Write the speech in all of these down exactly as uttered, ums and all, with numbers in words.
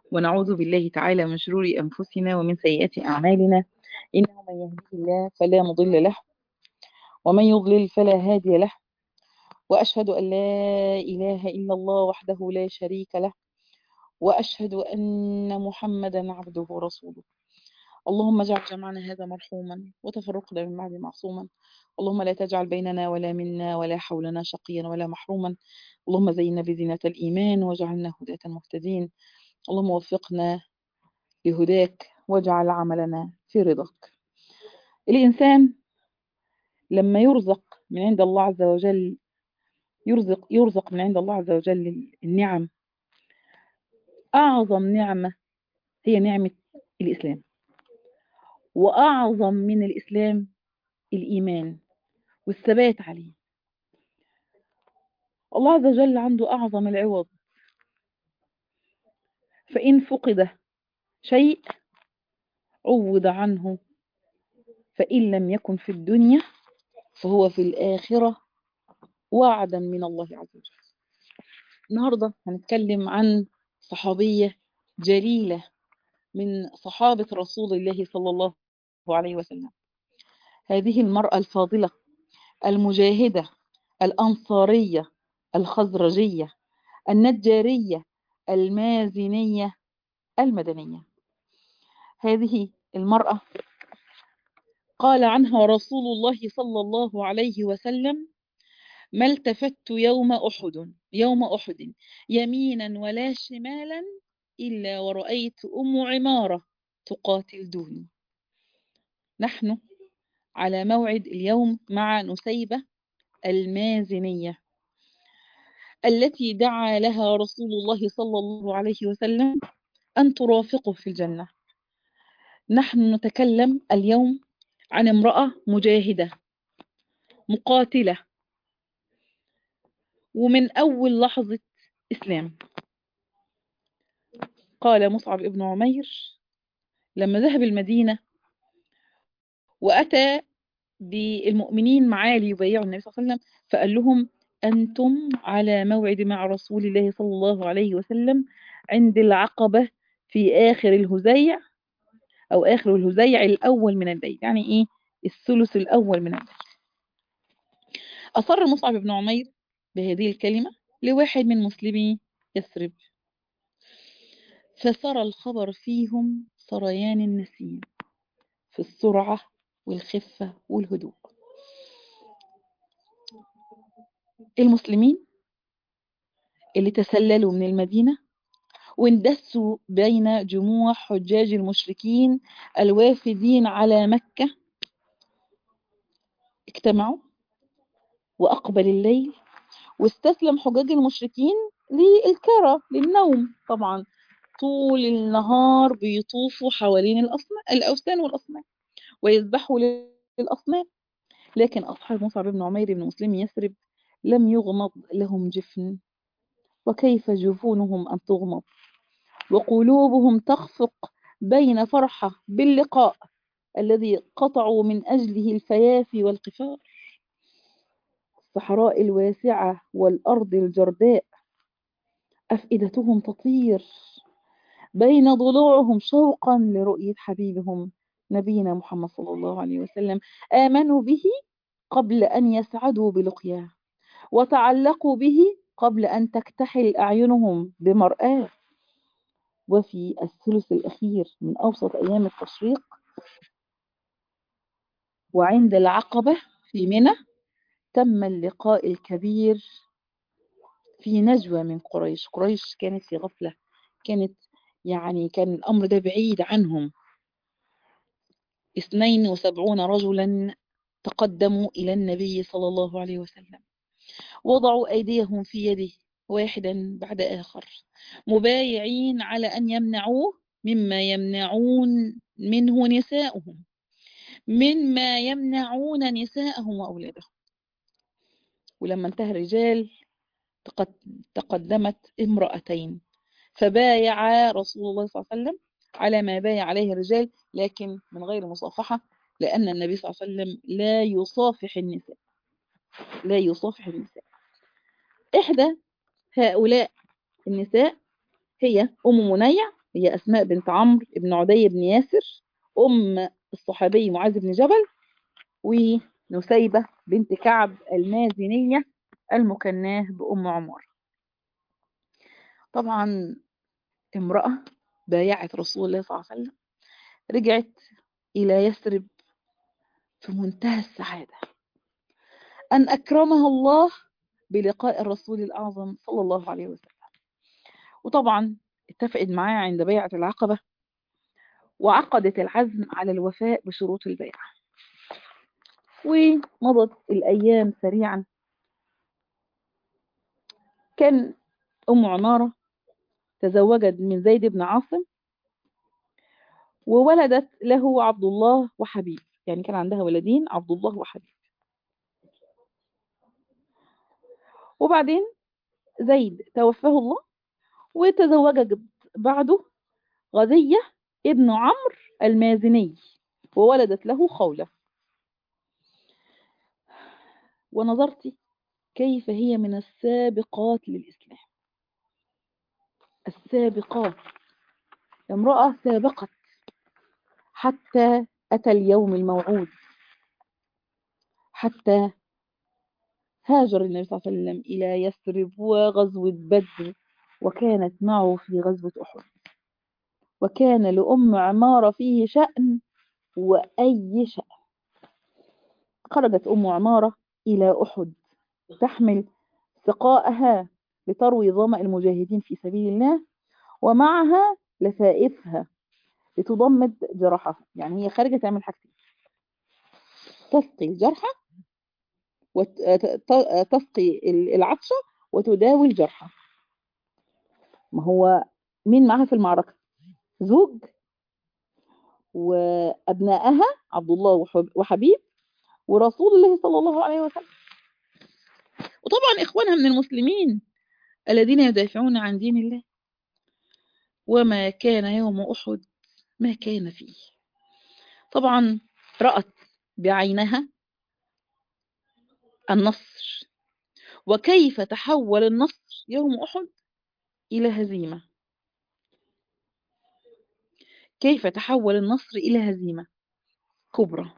ونعوذ بالله تعالى من شرور أنفسنا ومن سيئات أعمالنا، إنه من يهده الله فلا مضل له ومن يضلل فلا هادي له، وأشهد أن لا إله إلا الله وحده لا شريك له، وأشهد أن محمدا عبده ورسوله. اللهم اجعل جمعنا هذا مرحوما وتفرقنا من بعد معصوما. اللهم لا تجعل بيننا ولا منا ولا حولنا شقيا ولا محروما. اللهم زينا بزينة الإيمان واجعلنا هداة مهتدين. اللهم وفقنا لهداك واجعل عملنا في رضاك. الإنسان لما يرزق من عند الله عز وجل يرزق يرزق من عند الله عز وجل النعم. أعظم نعمة هي نعمة الإسلام، وأعظم من الإسلام الإيمان والثبات عليه. الله عز وجل عنده أعظم العوض، فإن فقد شيء عوض عنه، فإن لم يكن في الدنيا فهو في الآخرة وعدا من الله عز وجل. النهاردة هنتكلم عن صحابية جليلة من صحابة رسول الله صلى الله عليه وسلم. هذه المرأة الفاضلة المجاهدة الأنصارية الخزرجية النجارية المازنية المدنية. هذه المرأة قال عنها رسول الله صلى الله عليه وسلم: ما التفت يوم أحد يوم أحد يمينا ولا شمالا إلا ورأيت أم عمارة تقاتل دوني. نحن على موعد اليوم مع نسيبة المازنية التي دعا لها رسول الله صلى الله عليه وسلم أن ترافقه في الجنة. نحن نتكلم اليوم عن امرأة مجاهدة مقاتلة، ومن أول لحظة إسلام. قال مصعب ابن عمير لما ذهب المدينة وأتى بالمؤمنين معاه ليبايعوا النبي صلى الله عليه وسلم، فقال لهم: أنتم على موعد مع رسول الله صلى الله عليه وسلم عند العقبة في آخر الهزيع، أو آخر الهزيع الأول من الليل، يعني إيه؟ الثلث الأول من الليل. أصر مصعب بن عمير بهذه الكلمة لواحد من مسلمي يثرب، فسرى الخبر فيهم سريان النسيم في السرعة والخفة والهدوء. المسلمين اللي تسللوا من المدينة واندسوا بين جموع حجاج المشركين الوافدين على مكة اجتمعوا، وأقبل الليل واستسلم حجاج المشركين للكرة للنوم. طبعا طول النهار بيطوفوا حوالين الأصنام الأوثان والأصنام ويذبحوا للأصنام، لكن أصحاب مصعب بن عمير بن مسلم يثرب لم يغمض لهم جفن، وكيف جفونهم أن تغمض وقلوبهم تخفق بين فرحة باللقاء الذي قطعوا من أجله الفيافي والقفار. الصحراء الواسعة والأرض الجرداء أفئدتهم تطير بين ضلوعهم شوقا لرؤية حبيبهم نبينا محمد صلى الله عليه وسلم. آمنوا به قبل أن يسعدوا بلقياه، وتعلقوا به قبل أن تكتحل أعينهم بمرآه. وفي الثلث الأخير من أوسط أيام التشريق وعند العقبة في منى تم اللقاء الكبير في نجوى من قريش. قريش كانت في غفلة، كانت يعني كان الأمر ده بعيد عنهم. اثنين وسبعون رجلا تقدموا إلى النبي صلى الله عليه وسلم، وضعوا أيديهم في يده واحدا بعد آخر، مبايعين على أن يمنعوه مما يمنعون منه نساءهم مما يمنعون نساءهم وأولادهم. ولما انتهى الرجال تقدمت امرأتين فبايع رسول الله صلى الله عليه وسلم على ما بايع عليه الرجال، لكن من غير مصافحة، لأن النبي صلى الله عليه وسلم لا يصافح النساء لا يصافح النساء. إحدى هؤلاء النساء هي أم منيع هي أسماء بنت عمرو بن عدي بن ياسر أم الصحابي معاذ بن جبل، ونسيبة بنت كعب المازنية المكناه بأم عمار. طبعا امرأة بايعت رسول الله صلى الله عليه وسلم، رجعت إلى يثرب في منتهى السعادة أن أكرمها الله بلقاء الرسول الأعظم صلى الله عليه وسلم. وطبعا اتفقت معاه عند بيعة العقبة، وعقدت العزم على الوفاء بشروط البيعة. ومضت الأيام سريعا. كان أم عمارة تزوجت من زيد بن عاصم، وولدت له عبد الله وحبيب، يعني كان عندها ولدين عبد الله وحبيب. وبعدين زيد توفاه الله، وتزوجت بعده غزية ابن عمرو المازني، وولدت له خولة. ونظرت كيف هي من السابقات للإسلام، السابقات، امرأة سابقت حتى أتى اليوم الموعود، حتى هاجر النبي صلى الله عليه وسلم إلى يثرب وغزوة بدر، وكانت معه في غزوة أحد. وكان لأم عمارة فيه شأن وأي شأن. خرجت أم عمارة إلى أحد تحمل سقاءها لتروي ظمأ المجاهدين في سبيل الله، ومعها لفائفها لتضمد جرحها. يعني هي خارجة تعمل حاجتين: تسقي الجرحى وتسقي العطشة وتداوي الجرحى. ما هو مين معها في المعركة؟ زوج وأبنائها عبد الله وحبيب ورسول الله صلى الله عليه وسلم، وطبعا إخوانها من المسلمين الذين يدافعون عن دين الله. وما كان يوم أحد ما كان فيه. طبعا رأت بعينها النصر، وكيف تحول النصر يوم أحد إلى هزيمة. كيف تحول النصر إلى هزيمة كبرى،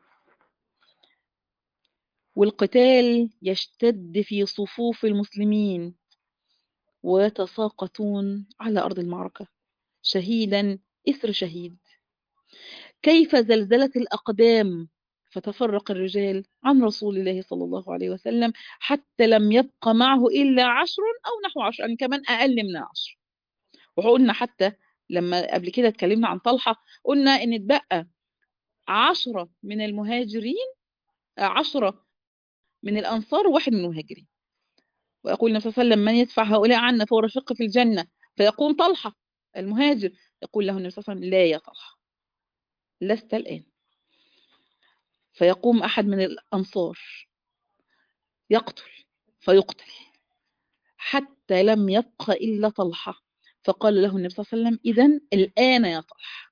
والقتال يشتد في صفوف المسلمين، ويتساقطون على أرض المعركة شهيدا إثر شهيد. كيف زلزلت الأقدام، فتفرق الرجال عن رسول الله صلى الله عليه وسلم، حتى لم يبق معه إلا عشر أو نحو عشر، يعني كمان أقل من عشر. وقلنا حتى لما قبل كده اتكلمنا عن طلحة، قلنا إن اتبقى عشرة من المهاجرين، عشرة من الأنصار وواحد من المهاجرين. ويقول النبي صلى الله عليه وسلم: من يدفع هؤلاء عنا فهو رفيق في الجنة. فيقوم طلحة المهاجر يقول له النبي صلى الله عليه وسلم: لا يا طلحة، لست الآن. فيقوم أحد من الأنصار يقتل فيقتل حتى لم يبق إلا طلحة. فقال له النبي صلى الله عليه وسلم: إذن الآن يا طلحة.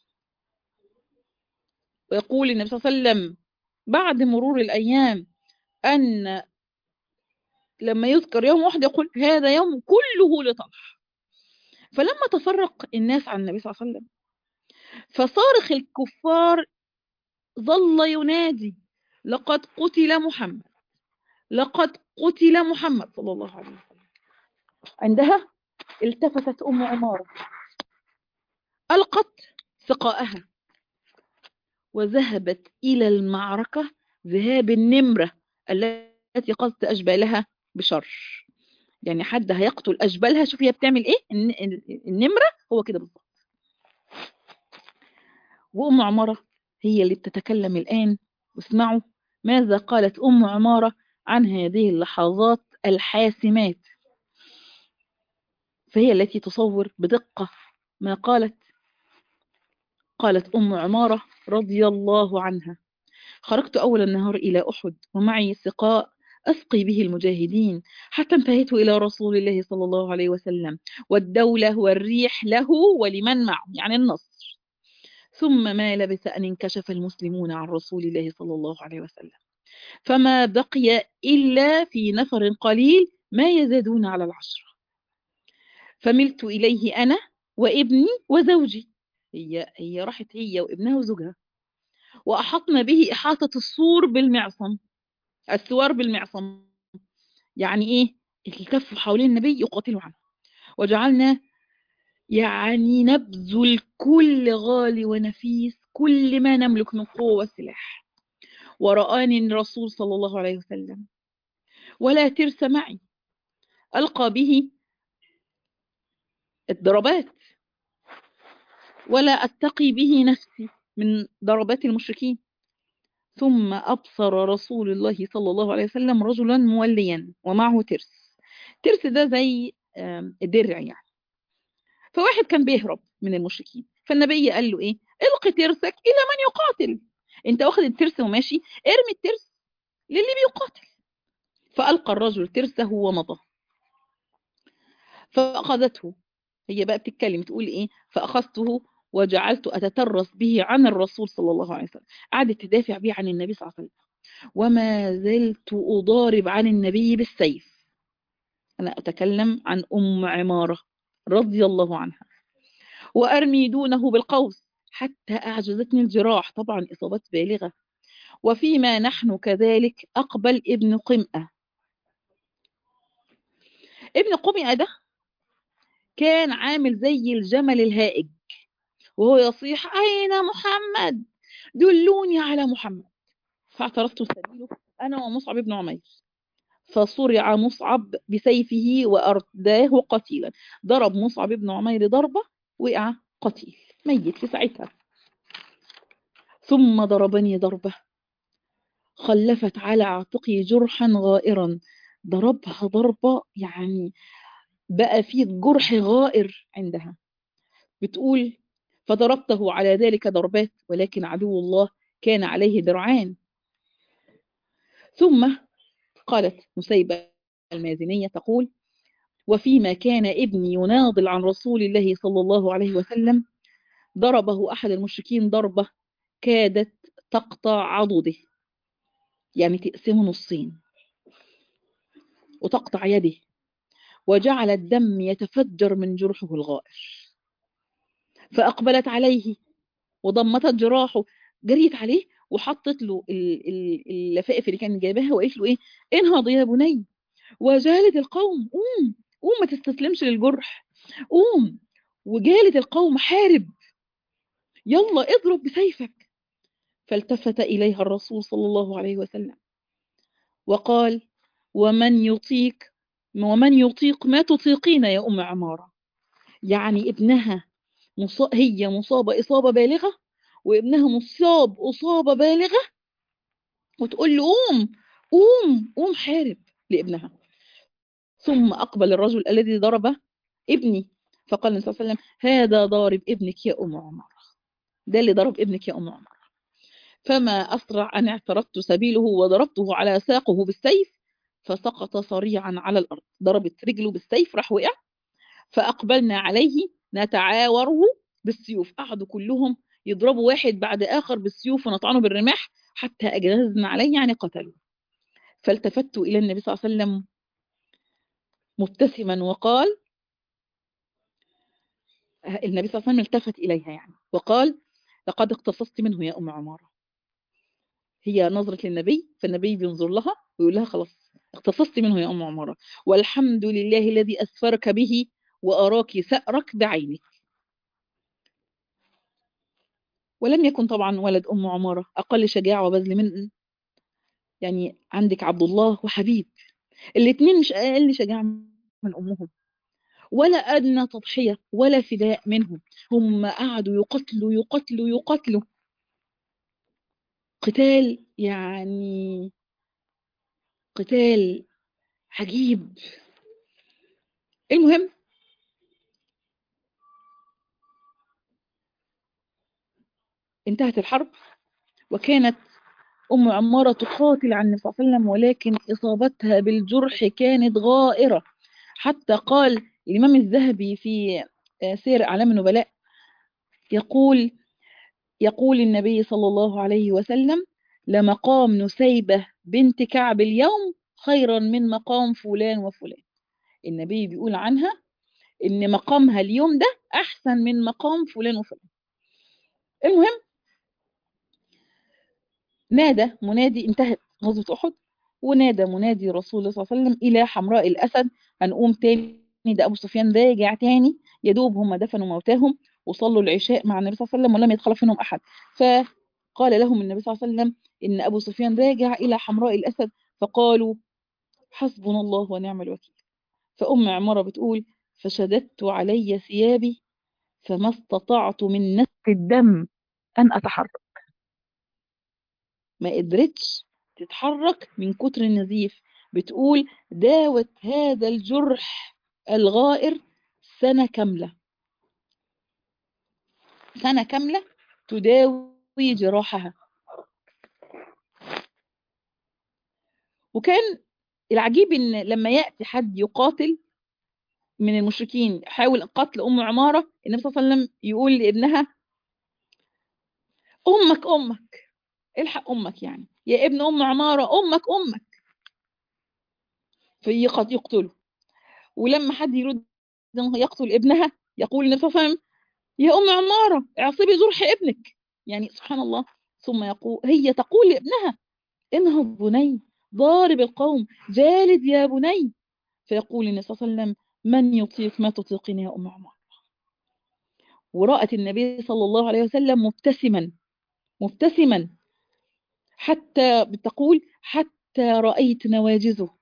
ويقول النبي صلى الله عليه وسلم بعد مرور الأيام أن لما يذكر يوم واحد يقول: هذا يوم كله لطلحة. فلما تفرق الناس عن النبي صلى الله عليه وسلم، فصارخ الكفار ظل ينادي: لقد قتل محمد، لقد قتل محمد صلى الله عليه وسلم. عندها التفتت أم عمارة، ألقت سقاءها وذهبت إلى المعركة ذهاب النمرة التي قصد أجبالها بشر. يعني حد هيقتل أجبالها. شوفي هي بتعمل إيه. النمرة هو كده بالظبط. وأم عمارة هي اللي بتتكلم الآن، واسمعوا ماذا قالت أم عمارة عن هذه اللحظات الحاسمات. فهي التي تصور بدقة ما قالت. قالت أم عمارة رضي الله عنها: خرجت أول النهار إلى أحد ومعي سقاء أسقي به المجاهدين، حتى انتهيت إلى رسول الله صلى الله عليه وسلم، والدولة والريح له ولمن معه، يعني النصر. ثم ما لبث أن انكشف المسلمون عن رسول الله صلى الله عليه وسلم، فما بقي إلا في نفر قليل ما يزادون على العشرة. فملت إليه أنا وابني وزوجي. هي هي راحت هي وابنها وزوجها، وأحطنا به إحاطة السور بالمعصم، السوار بالمعصم، يعني إيه؟ التفوا حوالين النبي يقاتلوا عنه. وجعلنا يعني نبذل كل غالي ونفيس، كل ما نملك من قوة وسلاح. ورآني الرسول صلى الله عليه وسلم ولا ترس معي، ألقى به الضربات ولا أتقي به نفسي من ضربات المشركين. ثم أبصر رسول الله صلى الله عليه وسلم رجلا موليا ومعه ترس. ترس ده زي الدرع يعني. فواحد كان بيهرب من المشركين، فالنبي قال له ايه؟ القي ترسك الى من يقاتل. انت واخد الترس وماشي، ارمي الترس للي بيقاتل. فألقى الرجل ترسه ومضى. فأخذته، هي بقى بتتكلم تقول ايه؟ فأخذته وجعلت أتترس به عن الرسول صلى الله عليه وسلم. قعدت تدافع به عن النبي صلى الله عليه وسلم. وما زلت أضارب عن النبي بالسيف. أنا أتكلم عن أم عمارة رضي الله عنها. وأرمي دونه بالقوس حتى أعجزتني الجراح، طبعا إصابات بالغة. وفيما نحن كذلك أقبل ابن قمئة. ابن قمئة ده كان عامل زي الجمل الهائج، وهو يصيح أين محمد؟ دلوني على محمد. فاعترضت سبيله أنا ومصعب بن عمير، فصرع مصعب بسيفه وأرداه قتيلا. ضرب مصعب بن عمير ضربة، وقع قتيل ميت في ساعتها. ثم ضربني ضربة خلفت على عاتقي جرحا غائرا. ضربها ضربة يعني بقى فيه جرح غائر عندها. بتقول فضربته على ذلك ضربات، ولكن عدو الله كان عليه درعان. ثم قالت نسيبة المازنية تقول وفيما كان ابني يناضل عن رسول الله صلى الله عليه وسلم ضربه أحد المشركين ضربة كادت تقطع عضده، يعني تقسمه نصين وتقطع يده، وجعل الدم يتفجر من جرحه الغائر. فأقبلت عليه وضمتت جراحه، جريت عليه وحطت له اللفائف اللي كان جايبها وقالت له ايه؟ انهض يا بني وجالد القوم، قوم قوم ما تستسلمش للجرح، قوم وجالد القوم، حارب، يلا اضرب بسيفك. فالتفت إليها الرسول صلى الله عليه وسلم وقال ومن يطيق ومن يطيق ما تطيقين يا أم عمارة. يعني ابنها مصاب، هي مصابة إصابة بالغة وابنها مصاب إصابة بالغة، وتقول له قوم قوم قوم حارب لابنها. ثم أقبل الرجل الذي ضرب ابني، فقال النبي صلى الله عليه وسلم هذا ضارب ابنك يا أم عمارة، ده اللي ضرب ابنك يا أم عمارة. فما أسرع أن اعترضت سبيله وضربته على ساقه بالسيف فسقط صريعا على الأرض. ضربت رجله بالسيف راح وقع. فأقبلنا عليه نتعاوره بالسيوف، قعدوا كلهم يضربوا واحد بعد آخر بالسيوف ونطعنه بالرماح حتى أجهزنا عليه، يعني قتلوا. فالتفت إلى النبي صلى الله عليه وسلم مبتسما وقال، النبي صلى الله عليه وسلم التفت إليها يعني وقال لقد اقتصصت منه يا أم عمارة. هي نظرت للنبي، فالنبي بينظر لها ويقول لها خلاص اقتصصت منه يا أم عمارة، والحمد لله الذي أسفرك به وأراك سأرك بعينك. ولم يكن طبعا ولد أم عمارة أقل شجاعة وبذل من، يعني عندك عبد الله وحبيب، الاثنين مش أقل شجاعة من أمهم ولا أدنى تضحية ولا فداء منهم. هم قعدوا يقتلوا يقتلوا يقتلوا قتال، يعني قتال عجيب. المهم انتهت الحرب، وكانت أم عمارة تقاتل عن النبي صلى الله عليه وسلم، ولكن إصابتها بالجرح كانت غائرة. حتى قال الإمام الذهبي في سير أعلام النبلاء يقول يقول النبي صلى الله عليه وسلم لمقام نسيبة بنت كعب اليوم خيرا من مقام فلان وفلان. النبي بيقول عنها إن مقامها اليوم ده أحسن من مقام فلان وفلان. المهم نادى منادي، انتهت غزوة أحد، ونادى منادي رسول الله صلى الله عليه وسلم إلى حمراء الأسد هنقوم تاني، ده أبو سفيان راجع تاني، يا دوب هم دفنوا موتاهم وصلوا العشاء مع النبي صلى الله عليه وسلم ولم يتخلف منهم أحد. فقال لهم النبي صلى الله عليه وسلم إن أبو سفيان راجع إلى حمراء الأسد، فقالوا حسبنا الله ونعم الوكيل. فأم عمارة بتقول فشددت علي ثيابي فما استطعت من نسف الدم أن أتحرك، ما قدرتش تتحرك من كتر النزيف. بتقول داوت هذا الجرح الغائر سنة كاملة، سنة كاملة تداوي جراحها. وكان العجيب ان لما يأتي حد يقاتل من المشركين حاول قتل أم عمارة، النبي صلى الله عليه وسلم يقول لابنها أمك أمك، الحق أمك، يعني يا ابن أم عمارة أمك أمك، فقد يقتله. ولما حد يريد يقتل ابنها يقول النبي صلى الله عليه وسلم يا أم عمارة اعصبي جرح ابنك، يعني سبحان الله. ثم يقول هي تقول لابنها انهض بني ضارب القوم جالد يا بني، فيقول النبي صلى الله عليه وسلم من يطيق ما تطيقين يا أم عمارة. ورأت النبي صلى الله عليه وسلم مبتسما مبتسما حتى بتقول حتى رأيت نواجزه،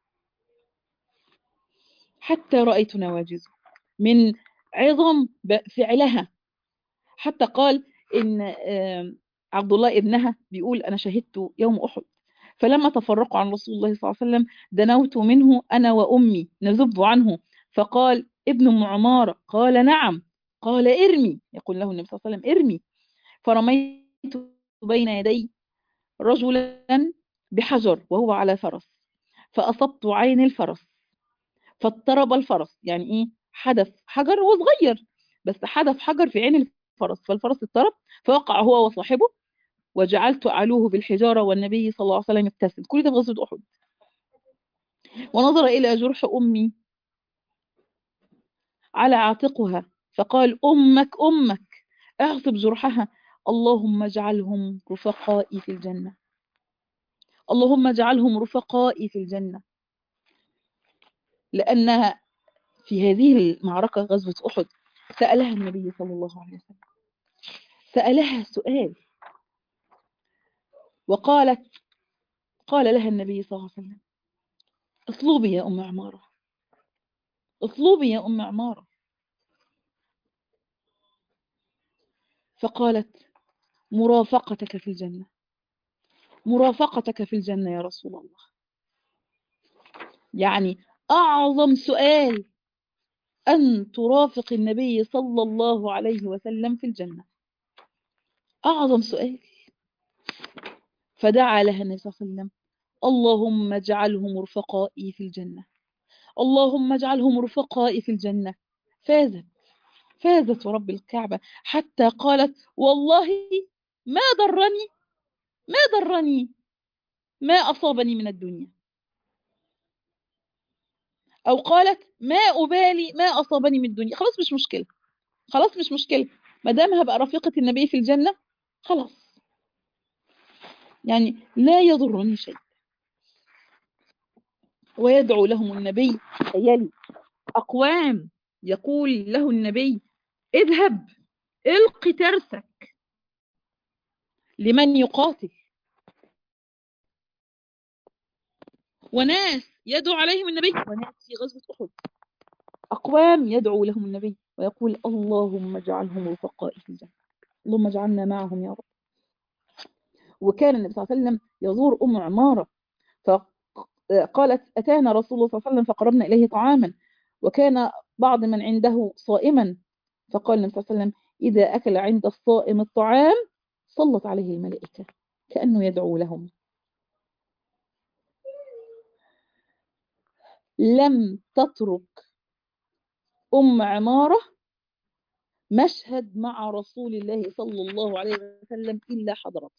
حتى رأيت نواجزه من عظم فعلها. حتى قال إن عبد الله ابنها بيقول أنا شهدت يوم أحد، فلما تفرقوا عن رسول الله صلى الله عليه وسلم دنوت منه أنا وأمي نذب عنه، فقال ابن أم عمارة، قال نعم، قال ارمي، يقول له النبي صلى الله عليه وسلم ارمي. فرميت بين يدي رجلا بحجر وهو على فرس، فأصبت عين الفرس فاضطرب الفرس، يعني إيه حدث حجر، هو صغير بس حدث حجر في عين الفرس، فالفرس اضطرب فوقع هو وصاحبه، وجعلت أعلوه بالحجارة والنبي صلى الله عليه وسلم يبتسم. كل ده في غزوة أحد. ونظر إلى جرح أمي على عاتقها فقال أمك أمك اعصب جرحها، اللهم اجعلهم رفقائي في الجنة، اللهم اجعلهم رفقائي في الجنة. لأنها في هذه المعركة غزوة أحد سألها النبي صلى الله عليه وسلم، سألها سؤال وقالت، قال لها النبي صلى الله عليه وسلم اطلبي يا أم عمارة، اطلبي يا أم عمارة. فقالت مرافقتك في الجنة، مرافقتك في الجنة يا رسول الله. يعني أعظم سؤال أن ترافق النبي صلى الله عليه وسلم في الجنة، أعظم سؤال. فدعا لها النبي صلى الله عليه وسلم اللهم اجعلهم رفقائي في الجنة، اللهم اجعلهم رفقائي في الجنة. فازت، فازت ورب الكعبة، حتى قالت والله ما ضرني، ما ضرني ما أصابني من الدنيا، أو قالت ما أبالي ما أصابني من الدنيا، خلاص مش مشكلة، خلاص مش مشكلة، ما دام هبقى رفيقة النبي في الجنة خلاص، يعني لا يضرني شيء. ويدعو لهم النبي، تخيلي أقوام يقول له النبي اذهب الق ترسك لمن يقاتل، وناس يدعو عليهم النبي، وناس في غزوة أحد أقوام يدعو لهم النبي ويقول اللهم اجعلهم رفقائي في الجنة، اللهم اجعلنا معهم يا رب. وكان النبي صلى الله عليه وسلم يزور أم عمارة، فقالت أتانا رسول الله صلى الله عليه وسلم فقربنا إليه طعاما، وكان بعض من عنده صائما، فقال النبي صلى الله عليه وسلم إذا أكل عند الصائم الطعام صلت عليه الملائكة، كأنه يدعو لهم. لم تترك أم عمارة مشهد مع رسول الله صلى الله عليه وسلم إلا حضرت،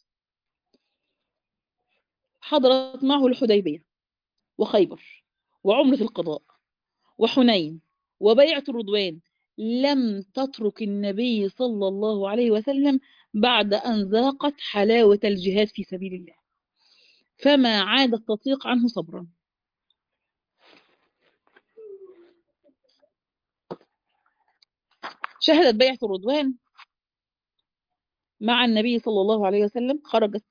حضرت معه الحديبية وخيبر وعمرة القضاء وحنين وبيعة الرضوان، لم تترك النبي صلى الله عليه وسلم بعد أن ذاقت حلاوة الجهاد في سبيل الله، فما عادت تطيق عنه صبرا. شهدت بيعة الرضوان مع النبي صلى الله عليه وسلم، خرجت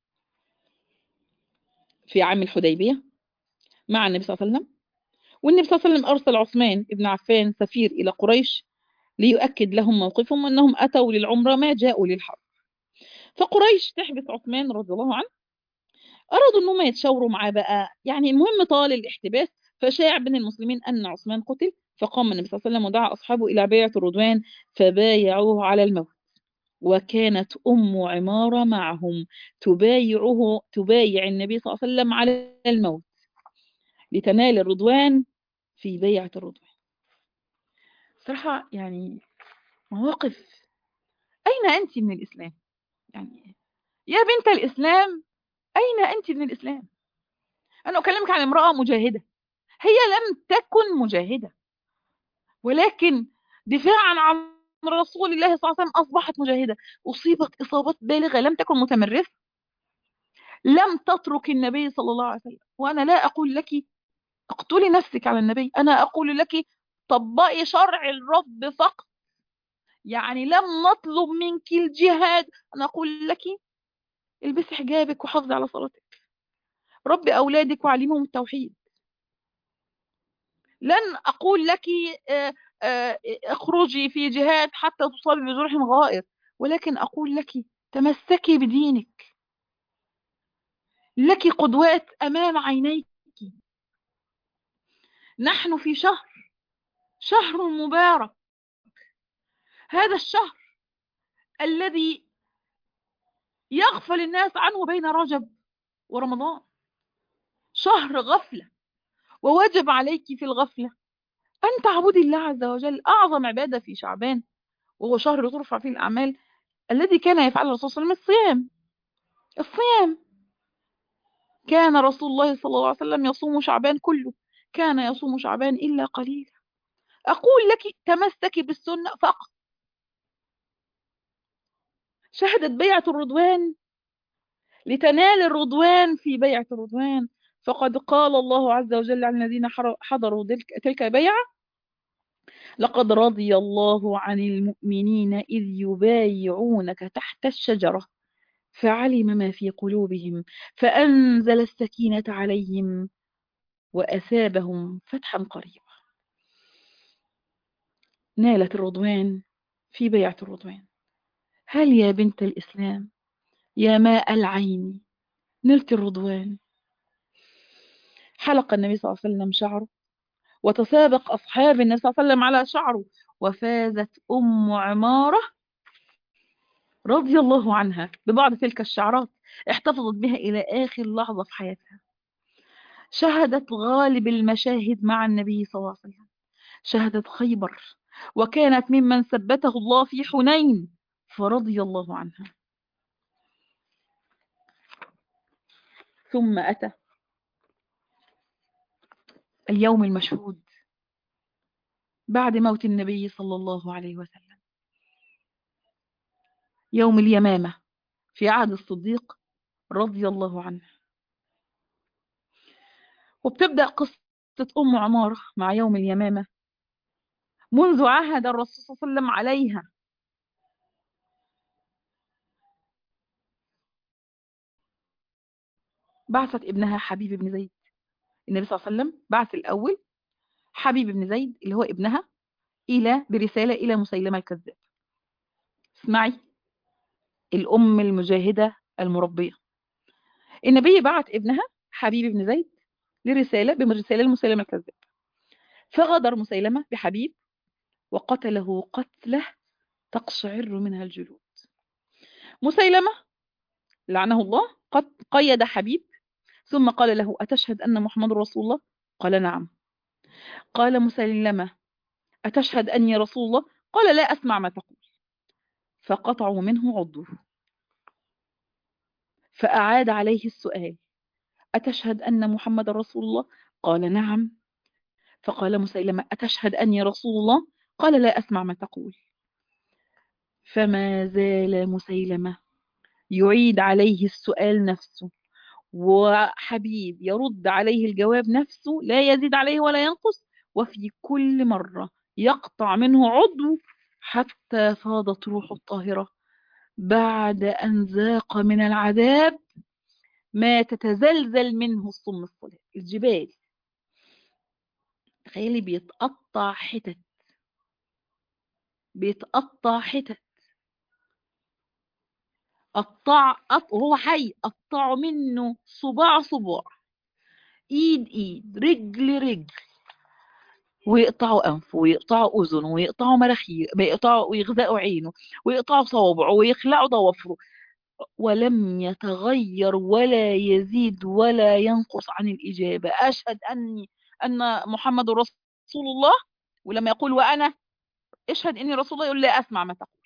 في عام الحديبية مع النبي صلى الله عليه وسلم، والنبي صلى الله عليه وسلم أرسل عثمان بن عفان سفير إلى قريش ليؤكد لهم موقفهم أنهم أتوا للعمرة ما جاءوا للحرب. فقريش تحبس عثمان رضي الله عنه، أرادوا أنهم يتشاوروا معاه بقى، يعني المهم طال الاحتباس، فشاع بين المسلمين أن عثمان قتل، فقام النبي صلى الله عليه وسلم ودعا أصحابه إلى بيعة الرضوان فبايعوه على الموت، وكانت أم عمارة معهم تبايعه تبايع النبي صلى الله عليه وسلم على الموت لتنال الرضوان في بيعة الرضوان. صراحة يعني مواقف. أين أنت من الإسلام؟ يعني يا بنت الإسلام، أين أنت من الإسلام؟ أنا أكلمك عن امرأة مجاهدة، هي لم تكن مجاهدة، ولكن دفاعا عن رسول الله صلى الله عليه وسلم أصبحت مجاهدة، أصيبت إصابات بالغة، لم تكن متمرسة، لم تترك النبي صلى الله عليه وسلم. وأنا لا أقول لك اقتلي نفسك على النبي، أنا أقول لك طبقي شرع الرب فقط، يعني لم نطلب منك الجهاد، أنا أقول لك البسي حجابك وحافظي على صلاتك، ربي أولادك وعلمهم التوحيد. لن أقول لك آه، آه، اخرجي في جهاد حتى تصابي بجرح غائر، ولكن أقول لك تمسكي بدينك، لك قدوات أمام عينيك. نحن في شهر شهر مبارك، هذا الشهر الذي يغفل الناس عنه بين رجب ورمضان، شهر غفلة، وواجب عليك في الغفلة أن تعبدي الله عز وجل. أعظم عبادة في شعبان وهو شهر ترفع فيه الأعمال، الذي كان يفعله الرسول صلى الله عليه وسلم الصيام. الصيام كان رسول الله صلى الله عليه وسلم يصوم شعبان كله، كان يصوم شعبان إلا قليلا. أقول لك تمسكي بالسنة فقط. شهدت بيعة الرضوان لتنال الرضوان في بيعة الرضوان، فقد قال الله عز وجل عن الذين حضروا تلك البيعة: لقد رضي الله عن المؤمنين إذ يبايعونك تحت الشجرة فعلم ما في قلوبهم فأنزل السكينة عليهم وأثابهم فتحا قريبا. نالت الرضوان في بيعة الرضوان. هل يا بنت الإسلام يا ماء العين نلت الرضوان؟ حلق النبي صلى الله عليه وسلم شعره، وتسابق أصحاب النبي صلى الله عليه وسلم على شعره، وفازت أم عمارة رضي الله عنها ببعض تلك الشعرات احتفظت بها إلى آخر لحظة في حياتها. شهدت غالب المشاهد مع النبي صلى الله عليه وسلم، شهدت خيبر، وكانت ممن ثبته الله في حنين فرضي الله عنها. ثم أتى اليوم المشهود بعد موت النبي صلى الله عليه وسلم، يوم اليمامة في عهد الصديق رضي الله عنه. وبتبدأ قصة أم عمارة مع يوم اليمامة منذ عهد الرسول صلى الله عليه وسلم عليها. بعثت ابنها حبيب بن زيد، النبي صلى الله عليه وسلم بعث الأول حبيب بن زيد اللي هو ابنها إلى برسالة إلى مسيلمة الكذاب. اسمعي، الأم المجاهدة المربية، النبي بعث ابنها حبيب بن زيد لرسالة برسالة لمسيلمة الكذاب، فغدر مسيلمة بحبيب وقتله قتله تقشعر منها الجلود. مسيلمة لعنه الله قد قيد حبيب ثم قال له: أتشهد أن محمد رسول الله؟ قال: نعم. قال مسيلمة: أتشهد أني رسول الله؟ قال: لا أسمع ما تقول. فقطعوا منه عضوه، فأعاد عليه السؤال: أتشهد أن محمد رسول الله؟ قال: نعم. فقال مسيلمة: أتشهد أني رسول الله؟ قال لا أسمع ما تقول. فما زال مسيلمة يعيد عليه السؤال نفسه، وحبيب يرد عليه الجواب نفسه، لا يزيد عليه ولا ينقص، وفي كل مرة يقطع منه عضو حتى فاضت روحه الطاهرة بعد أن ذاق من العذاب ما تتزلزل منه الصم الصلاب. الجبال، تخيلي، بيتقطع حتت، بيتقطع حتت، قطع قط... وهو حي قطعوا منه صباع صباع، ايد ايد، رجل رجل، ويقطعوا انفه ويقطعوا اذنه ويقطعوا مناخيره، ويقطعوا ويغزقوا عينه ويقطعوا صوابعه ويخلعوا ضوافره، ولم يتغير ولا يزيد ولا ينقص عن الإجابة: أشهد أني أن محمد رسول الله. ولما يقول وأنا اشهد إني رسول الله، يقول لا أسمع ما تقول.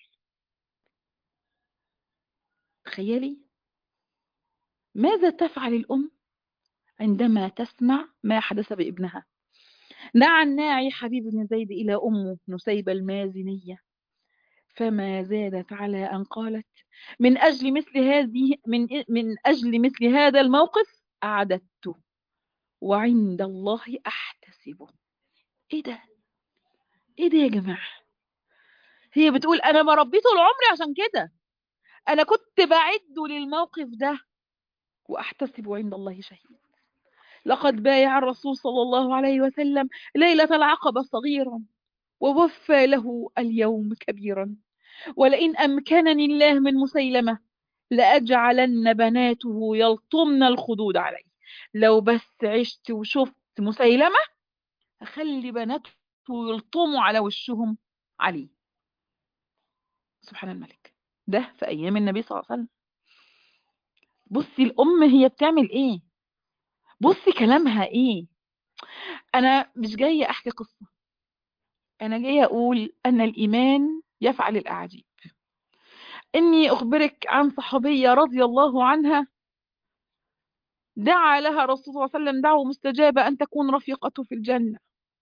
تخيلي ماذا تفعل الأم عندما تسمع ما حدث بابنها. دعا الناعي حبيب بن زيد إلى أمه نسيبة المازنية، فما زادت على أن قالت: من أجل مثل هذه من من أجل مثل هذا الموقف أعددته، وعند الله أحتسبه. إيه ده؟ إيه ده يا جماعة؟ هي بتقول أنا مربيه طول عمري عشان كده، أنا كنت بعده للموقف ده، وأحتسب عند الله شهيد. لقد بايع الرسول صلى الله عليه وسلم ليلة العقبة صغيرا، ووفى له اليوم كبيرا، ولئن أمكنني الله من مسيلمة لأجعلن بناته يلطمن الخدود عليه. لو بس عشت وشفت مسيلمة أخلي بناته يلطموا على وشهم عليه. سبحان الملك. ده في أيام النبي صلى الله عليه وسلم. بصي الأم هي بتعمل إيه، بصي كلامها إيه. أنا مش جاية أحكي قصة، أنا جاية أقول أن الإيمان يفعل الأعاجيب. إني أخبرك عن صحابية رضي الله عنها دعا لها رسول الله صلى الله عليه وسلم دعوة مستجابة أن تكون رفيقته في الجنة.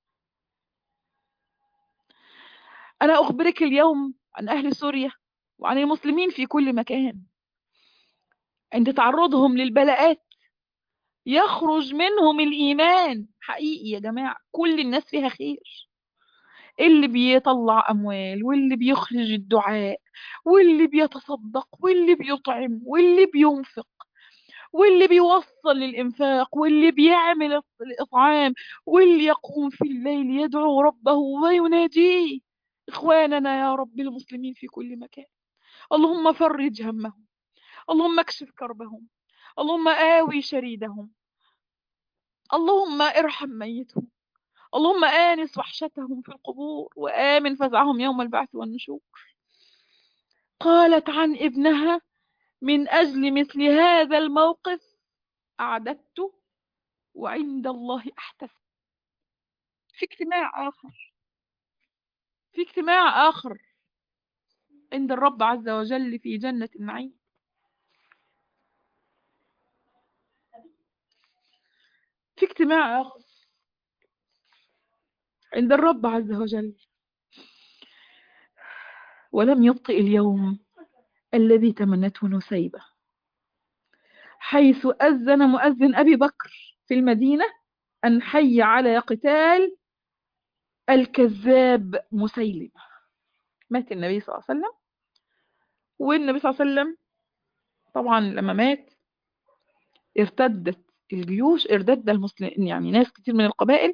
أنا أخبرك اليوم عن أهل سوريا وعن المسلمين في كل مكان، عند تعرضهم للبلاءات يخرج منهم الإيمان. حقيقي يا جماعة كل الناس فيها خير، اللي بيطلع أموال، واللي بيخرج الدعاء، واللي بيتصدق، واللي بيطعم، واللي بينفق، واللي بيوصل للإنفاق، واللي بيعمل الإطعام، واللي يقوم في الليل يدعو ربه ويناجيه. إخواننا يا رب المسلمين في كل مكان، اللهم فرج همهم، اللهم اكشف كربهم، اللهم آوي شريدهم، اللهم ارحم ميتهم، اللهم آنس وحشتهم في القبور وآمن فزعهم يوم البعث والنشور. قالت عن ابنها: من أجل مثل هذا الموقف أعددت، وعند الله أحتسب. في اجتماع آخر، في اجتماع آخر عند الرب عز وجل في جنة النعيم. في اجتماع آخر عند الرب عز وجل، ولم يبطئ اليوم الذي تمنته نسيبة، حيث أذن مؤذن أبي بكر في المدينة أن حي على قتال الكذاب مسيلمة. مات النبي صلى الله عليه وسلم، والنبي صلى الله عليه وسلم طبعا لما مات ارتدت الجيوش، ارتد المسلمين، يعني ناس كتير من القبائل،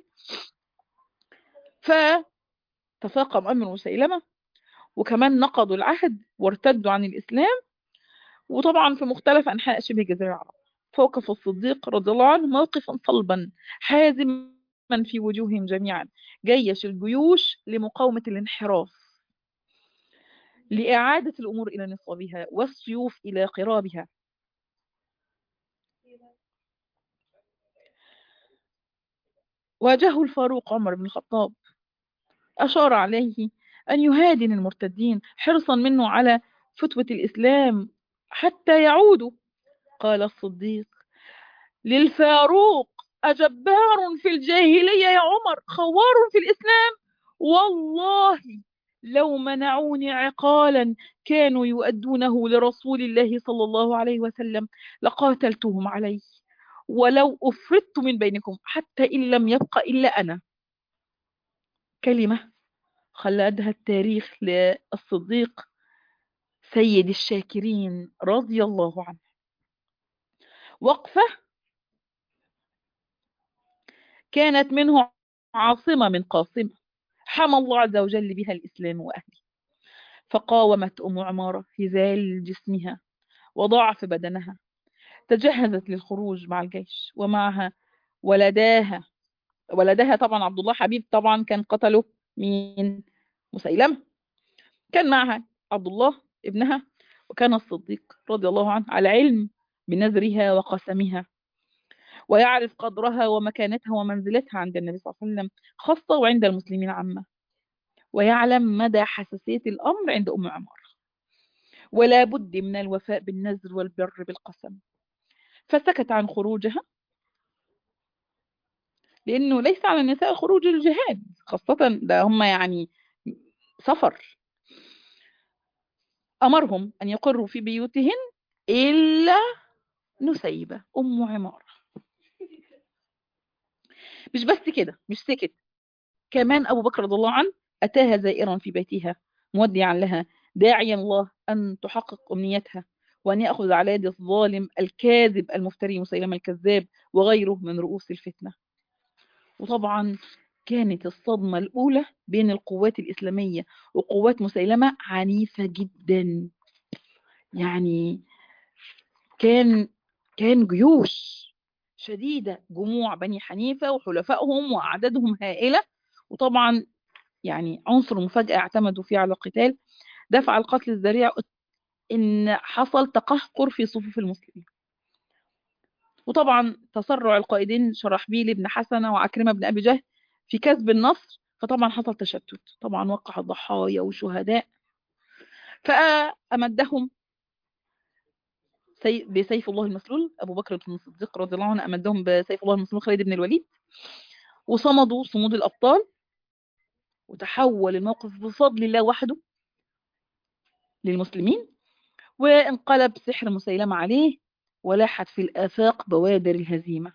فتفاقم أمر مسيلمة، وكمان نقضوا العهد وارتدوا عن الإسلام، وطبعا في مختلف أنحاء شبه جزيرة العرب. فوقف الصديق رضي الله عنه موقفا صلبا حازما في وجوههم جميعا، جيش الجيوش لمقاومة الانحراف، لإعادة الأمور إلى نصابها والسيوف إلى قرابها. واجهه الفاروق عمر بن الخطاب، أشار عليه أن يهادن المرتدين حرصا منه على فتوة الإسلام حتى يعودوا. قال الصديق للفاروق: أجبار في الجاهلية يا عمر خوار في الإسلام؟ والله لو منعوني عقالا كانوا يؤدونه لرسول الله صلى الله عليه وسلم لقاتلتهم عليه، ولو أفردت من بينكم حتى إن لم يبق إلا أنا. كلمة خلدها التاريخ للصديق سيد الشاكرين رضي الله عنه. وقفة كانت منه عاصمة من قاصمة، حمى الله عز وجل بها الإسلام وأهله. فقاومت أم عمارة في ذال جسمها وضعف بدنها، تجهزت للخروج مع الجيش ومعها ولداها. ولدها طبعا عبد الله حبيب، طبعا كان قتله مين؟ مسيلمة. كان معها عبد الله ابنها، وكان الصديق رضي الله عنه على علم بنذرها وقسمها، ويعرف قدرها ومكانتها ومنزلتها عند النبي صلى الله عليه وسلم خاصة وعند المسلمين عامة، ويعلم مدى حساسية الأمر عند أم عمار، ولا بد من الوفاء بالنذر والبر بالقسم. فسكت عن خروجها، لأنه ليس على النساء خروج الجهاد خاصة، ده هم يعني سفر. أمرهم أن يقروا في بيوتهن إلا نسيبة أم عمار. مش بس كده، مش سكت، كمان أبو بكر رضي الله عنه أتاها زائرا في بيتها مودعا لها، داعيا الله أن تحقق أمنيتها، وأن يأخذ على يد الظالم الكاذب المفتري مسيلمة الكذاب وغيره من رؤوس الفتنة. وطبعا كانت الصدمة الأولى بين القوات الإسلامية وقوات مسيلمة عنيفة جدا. يعني كان كان جيوش شديدة، جموع بني حنيفة وحلفائهم وأعدادهم هائلة. وطبعا يعني عنصر مفاجأة اعتمدوا فيه على القتال دفع القتل الذريع، إن حصل تقهقر في صفوف المسلمين. وطبعا تسرع القائدين شرحبيل بن حسنة وعكرمة بن أبي جهل في كسب النصر، فطبعا حصل تشتت، طبعا وقع ضحايا وشهداء. فأمدهم سي... بسيف الله المسلول أبو بكر بن الصديق رضي الله عنه، أمدهم بسيف الله المسلول خالد بن الوليد، وصمدوا صمود الأبطال. وتحول الموقف بفضل الله وحده للمسلمين، وانقلب سحر مسيلمة عليه، ولاحت في الآفاق بوادر الهزيمة.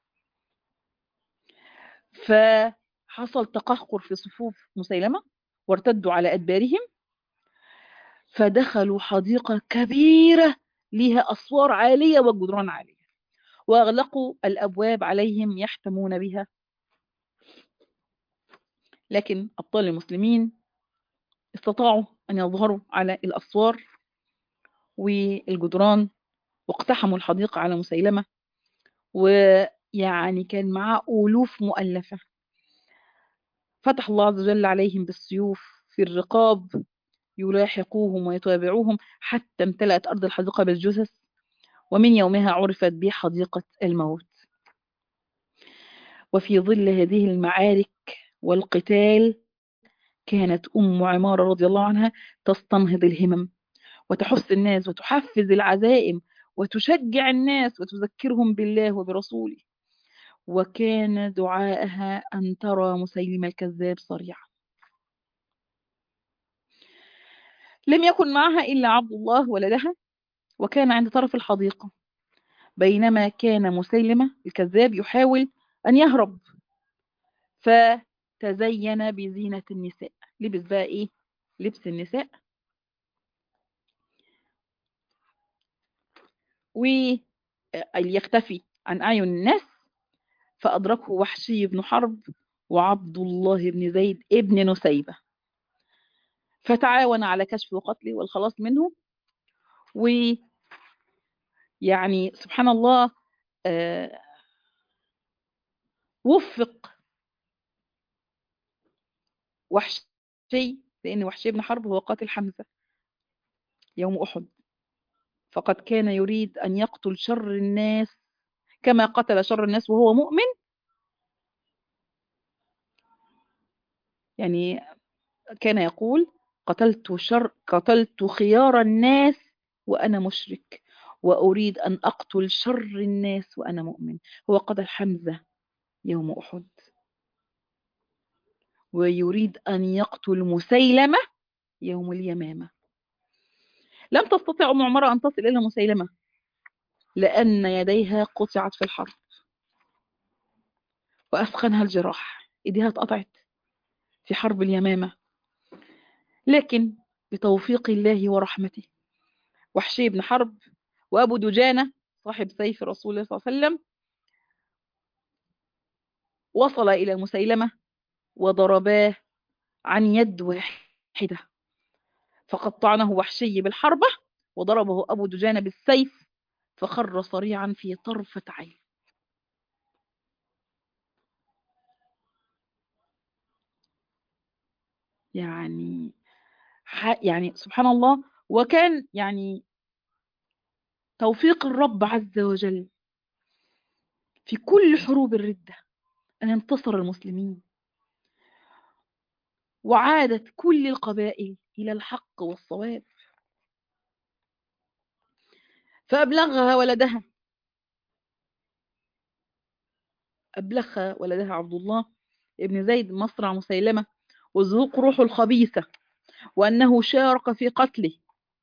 فحصل تقهقر في صفوف مسيلمة وارتدوا على أدبارهم، فدخلوا حديقة كبيرة لها أسوار عالية وجدران عالية، وأغلقوا الأبواب عليهم يحتمون بها. لكن أبطال المسلمين استطاعوا أن يظهروا على الأسوار والجدران، واقتحموا الحديقة على مسيلمة، ويعني كان معاه ألوف مؤلفة. فتح الله عز وجل عليهم بالسيوف في الرقاب، يلاحقوهم ويتابعوهم حتى امتلأت أرض الحديقة بالجثث، ومن يومها عرفت بحديقة الموت. وفي ظل هذه المعارك والقتال كانت أم عمارة رضي الله عنها تستنهض الهمم، وتحث الناس وتحفز العزائم، وتشجع الناس وتذكرهم بالله وبرسوله. وكان دعاءها أن ترى مسيلمة الكذاب صريعا. لم يكن معها إلا عبد الله ولدها، وكان عند طرف الحديقة، بينما كان مسيلمة الكذاب يحاول أن يهرب، فتزين بزينة النساء. لبس بقى إيه؟ لبس النساء، وليختفي عن أعين الناس. فأدركه وحشي بن حرب وعبد الله بن زيد ابن نسيبة، فتعاون على كشف وقتله والخلاص منه. ويعني سبحان الله، آه وفق وحشي، لأن وحشي بن حرب هو قاتل حمزة يوم أحد، فقد كان يريد أن يقتل شر الناس كما قتل شر الناس وهو مؤمن. يعني كان يقول: قتلت شر قتلت خيار الناس وأنا مشرك، وأريد أن أقتل شر الناس وأنا مؤمن. هو قتل حمزة يوم أحد. ويريد أن يقتل مسيلمة يوم اليمامة. لم تستطع أم عمارة أن تصل إلى مسيلمة لأن يديها قطعت في الحرب وأثخنها الجراح، إيديها اتقطعت في حرب اليمامة. لكن بتوفيق الله ورحمته وحشي بن حرب وأبو دجانة صاحب سيف رسول الله صلى الله عليه وسلم وصل إلى مسيلمة وضرباه عن يد واحدة، فقطعنه وحشي بالحربة وضربه أبو دجانة بالسيف فخر صريعا في طرفة عين. يعني يعني سبحان الله. وكان يعني توفيق الرب عز وجل في كل حروب الردة أن انتصر المسلمين وعادت كل القبائل إلى الحق والصواب. فأبلغها ولدها أبلغها ولدها عبد الله ابن زيد مصرع مسيلمة وزهوق روحه الخبيثة وأنه شارك في قتله.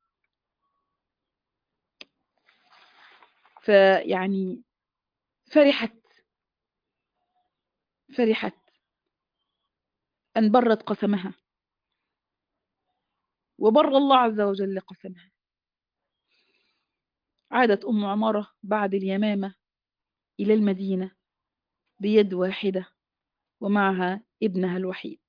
فيعني فرحت فرحت أن برت قسمها وبر الله عز وجل قسمها. عادت أم عمارة بعد اليمامة إلى المدينة بيد واحدة ومعها ابنها الوحيد.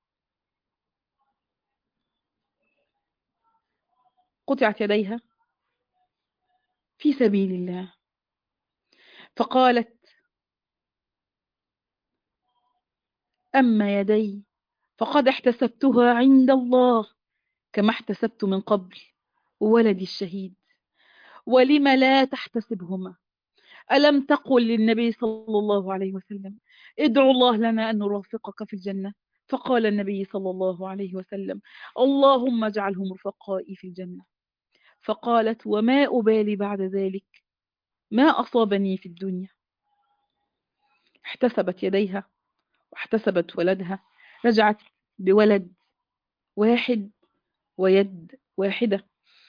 قطعت يديها في سبيل الله، فقالت: أما يدي فقد احتسبتها عند الله كما احتسبت من قبل ولدي الشهيد، ولم لا تحتسبهما؟ ألم تقل للنبي صلى الله عليه وسلم: ادعو الله لنا أن نرافقك في الجنة؟ فقال النبي صلى الله عليه وسلم: اللهم اجعلهم رفقائي في الجنة. فقالت: وما أبالي بعد ذلك، ما أصابني في الدنيا. احتسبت يديها واحتسبت ولدها، رجعت بولد واحد ويد واحدة.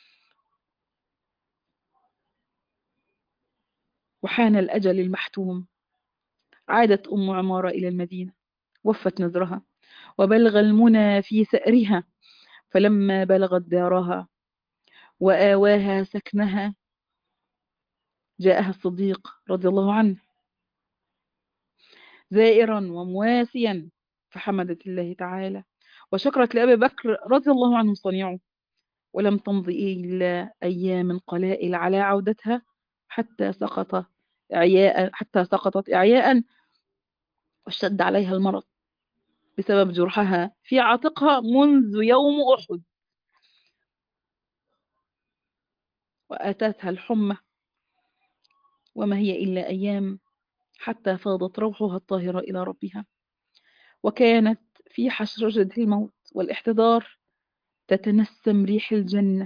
وحان الأجل المحتوم، عادت أم عمارة إلى المدينة، وفت نذرها وبلغ المنى في سأرها. فلما بلغت دارها وآواها سكنها جاءها الصديق رضي الله عنه زائرا ومواسيا، فحمدت الله تعالى وشكرت لأبي بكر رضي الله عنه صنيعه. ولم تمض إلا أيام قلائل على عودتها حتى سقط إعياء حتى سقطت إعياء واشتد عليها المرض بسبب جرحها في عاتقها منذ يوم أحد، وأتتها الحمى وما هي إلا أيام حتى فاضت روحها الطاهرة إلى ربها. وكانت في حشرجة الموت والاحتضار تتنسم ريح الجنة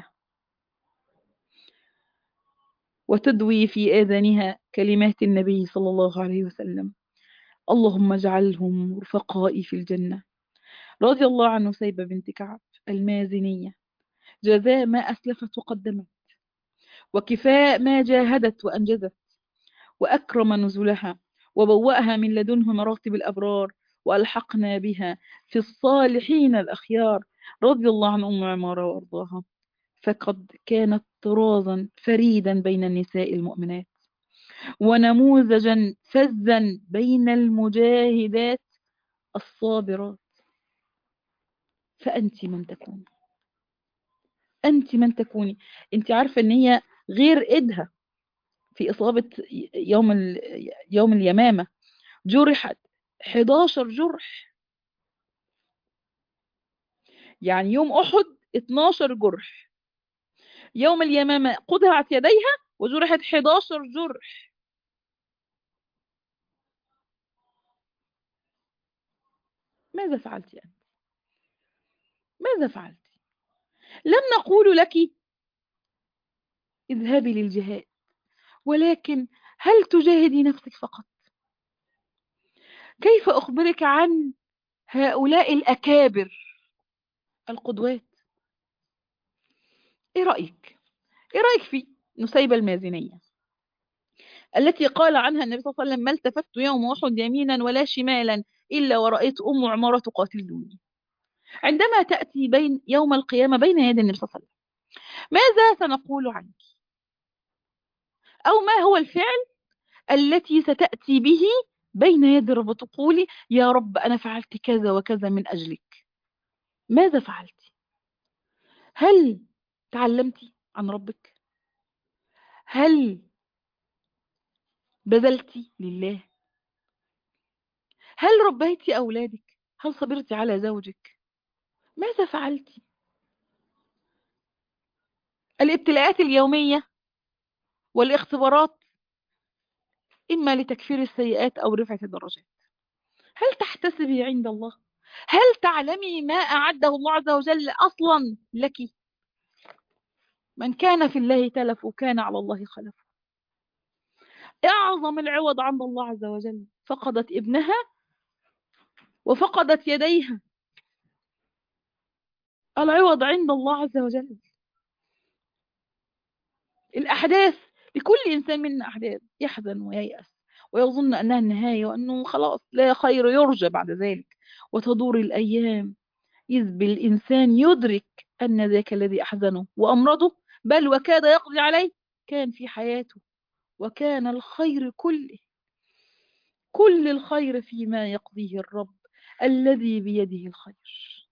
وتدوي في آذانها كلمات النبي صلى الله عليه وسلم: اللهم اجعلهم رفقائي في الجنة. رضي الله عن نسيبة بنت كعب المازنية، جزاء ما أسلفت وقدمت وكفاء ما جاهدت وأنجزت، وأكرم نزلها وبوأها من لدنه مراتب الأبرار، وألحقنا بها في الصالحين الأخيار. رضي الله عن أم عمارة وأرضاها، فقد كانت طرازا فريدا بين النساء المؤمنات ونموذجا فزا بين المجاهدات الصابرات. فأنت من تكوني أنت من تكوني أنت عارفة أن هي غير إيدها في إصابة يوم ال... يوم اليمامة جرحت حداشر جرح، يعني يوم أحد اتناشر جرح، يوم اليمامة قطعت يديها وجرحت حداشر جرح. ماذا فعلت أنت؟ ماذا فعلت؟ لم نقول لك اذهبي للجهاد، ولكن هل تجاهدي نفسك فقط؟ كيف أخبرك عن هؤلاء الأكابر القدوات. إيه رأيك؟ إيه رأيك في نسيبة المازنية التي قال عنها النبي صلى الله عليه وسلم: ما التفت يوم أحد يمينا ولا شمالا إلا ورأيت أم عمارة تقاتلني. عندما تأتي بين يوم القيامة بين يدي النبي صلى الله عليه وسلم، ماذا سنقول عنك؟ أو ما هو الفعل التي ستأتي به بين يدي الرب وتقولي: يا رب أنا فعلت كذا وكذا من أجلك؟ ماذا فعلت؟ هل تعلمت عن ربك؟ هل بذلت لله؟ هل ربيت أولادك؟ هل صبرت على زوجك؟ ماذا فعلت؟ الابتلاءات اليومية والاختبارات إما لتكفير السيئات أو رفعة الدرجات. هل تحتسبي عند الله؟ هل تعلمي ما أعده الله عز وجل أصلا لك؟ من كان في الله تلف وكان على الله خلف. أعظم العوض عند الله عز وجل: فقدت ابنها وفقدت يديها. العوض عند الله عز وجل. الأحداث، لكل إنسان منا أحداث يحزن وييأس ويظن أنها النهاية وأنه خلاص لا خير يرجى بعد ذلك، وتدور الأيام إذ بالإنسان يدرك أن ذاك الذي أحزنه وأمرضه بل وكاد يقضي عليه كان في حياته، وكان الخير كله، كل الخير فيما يقضيه الرب الذي بيده الخير.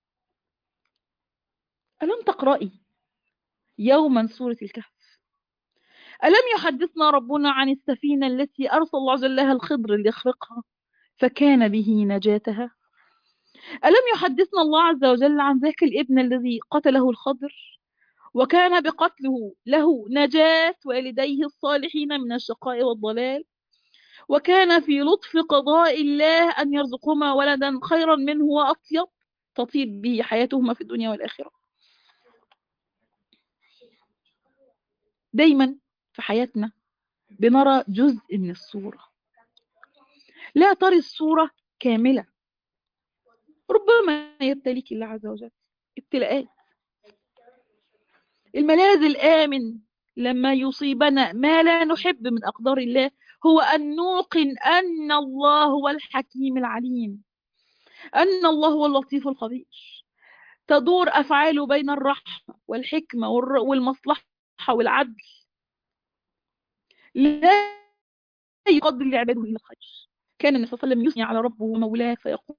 ألم تقرأي يوما سورة الكهف؟ ألم يحدثنا ربنا عن السفينة التي أرسل الله عز وجل لها الخضر ليخرقها فكان به نجاتها؟ ألم يحدثنا الله عز وجل عن ذاك الابن الذي قتله الخضر وكان بقتله له نجاة والديه الصالحين من الشقاء والضلال، وكان في لطف قضاء الله أن يرزقهما ولدا خيرا منه وأطيب تطيب به حياتهما في الدنيا والآخرة؟ دايما في حياتنا بنرى جزء من الصورة، لا ترى الصورة كاملة. ربما يبتليك الله عز وجل ابتلاءات. الملاذ الآمن لما يصيبنا ما لا نحب من أقدار الله هو أن نوقن أن الله هو الحكيم العليم، أن الله هو اللطيف الخبير، تدور أفعاله بين الرحمة والحكمة والمصلحة والعدل، لا يقدر لعباده إلا الخير. كان النبي صلى الله عليه وسلم يثني على ربه ومولاه فيقول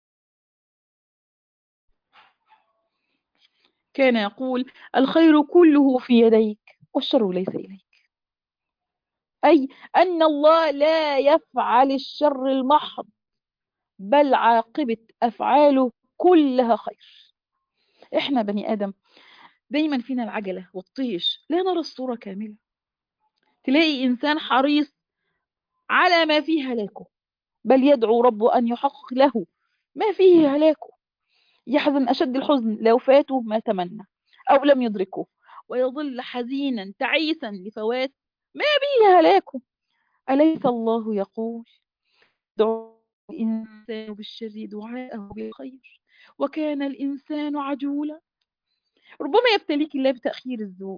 كان يقول: الخير كله في يديك والشر ليس إليك. أي أن الله لا يفعل الشر المحض، بل عاقبة أفعاله كلها خير. إحنا بني آدم دايما فينا العجلة والطيش، لا نرى الصورة كاملة. تلاقي إنسان حريص على ما فيه هلاكه، بل يدعو ربه أن يحقق له ما فيه هلاكه. يحزن أشد الحزن لو فاته ما تمنى أو لم يدركه، ويظل حزينا تعيسا لفوات ما به هلاكه. أليس الله يقول: دعوا الإنسان بالشر دعاءه بالخير وكان الإنسان عجولا؟ ربما يبتليك الله بتأخير الزوج،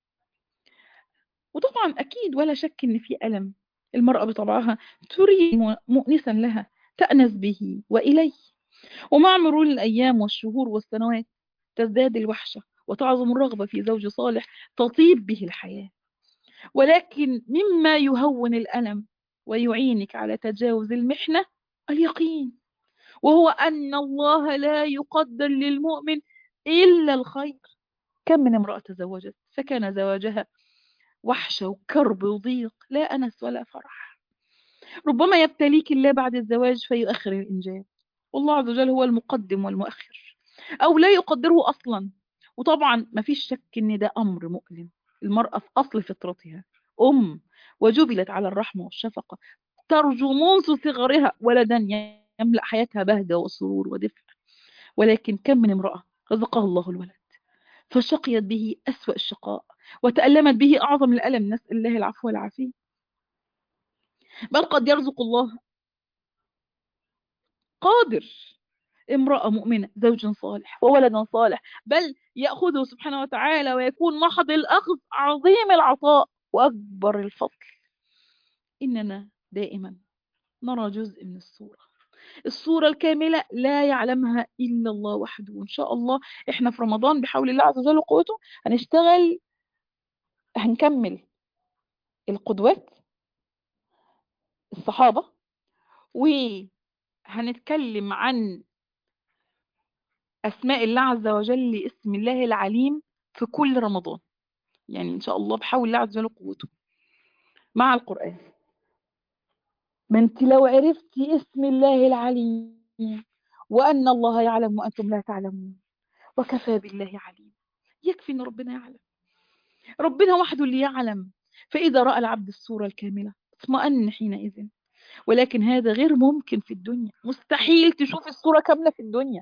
وطبعا أكيد ولا شك إن في ألم. المرأة بطبعها تريد مؤنسا لها تأنس به وإليه، ومع مرور الأيام والشهور والسنوات تزداد الوحشة وتعظم الرغبة في زوج صالح تطيب به الحياة. ولكن مما يهون الألم ويعينك على تجاوز المحنة اليقين، وهو أن الله لا يقدر للمؤمن إلا الخير. كم من امرأة تزوجت فكان زواجها وحشة وكرب وضيق لا أنس ولا فرح. ربما يبتليك الله بعد الزواج فيؤخر الإنجاب، والله عز وجل هو المقدم والمؤخر، أو لا يقدره أصلا. وطبعا ما فيش شك إن ده أمر مؤلم. المرأة في أصل فطرتها أم، وجبلت على الرحمة والشفقة، ترجو منذ صغرها ولدا يملأ حياتها بهجة وسرور ودفء. ولكن كم من امرأة رزقها الله الولد فشقيت به أسوأ الشقاء وتألمت به أعظم الألم، نسأل الله العفو والعافية. بل قد يرزق الله قادر امرأة مؤمنة، زوج صالح وولد صالح، بل يأخذه سبحانه وتعالى ويكون محض الأخذ عظيم العطاء وأكبر الفضل. إننا دائما نرى جزء من الصورة، الصورة الكاملة لا يعلمها إلا الله وحده. وإن شاء الله إحنا في رمضان بحول الله عز وجل وقوته هنشتغل، هنكمل القدوات الصحابة، وهنتكلم عن أسماء الله عز وجل، اسم الله العليم في كل رمضان، يعني إن شاء الله بحول الله عز وجل وقوته مع القرآن. ما انت لو عرفتي اسم الله العليم وأن الله يعلم وأنتم لا تعلمون وكفى بالله عليم، يكفي أن ربنا يعلم، ربنا وحده اللي يعلم. فإذا رأى العبد الصورة الكاملة اطمأن حينئذ. ولكن هذا غير ممكن في الدنيا، مستحيل تشوف الصورة كاملة في الدنيا.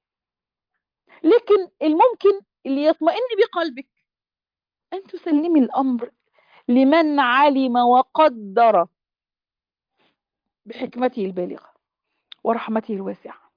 لكن الممكن اللي يطمئن بقلبك أن تسلمي الأمر لمن علم وقدر بحكمته البالغة ورحمته الواسعة.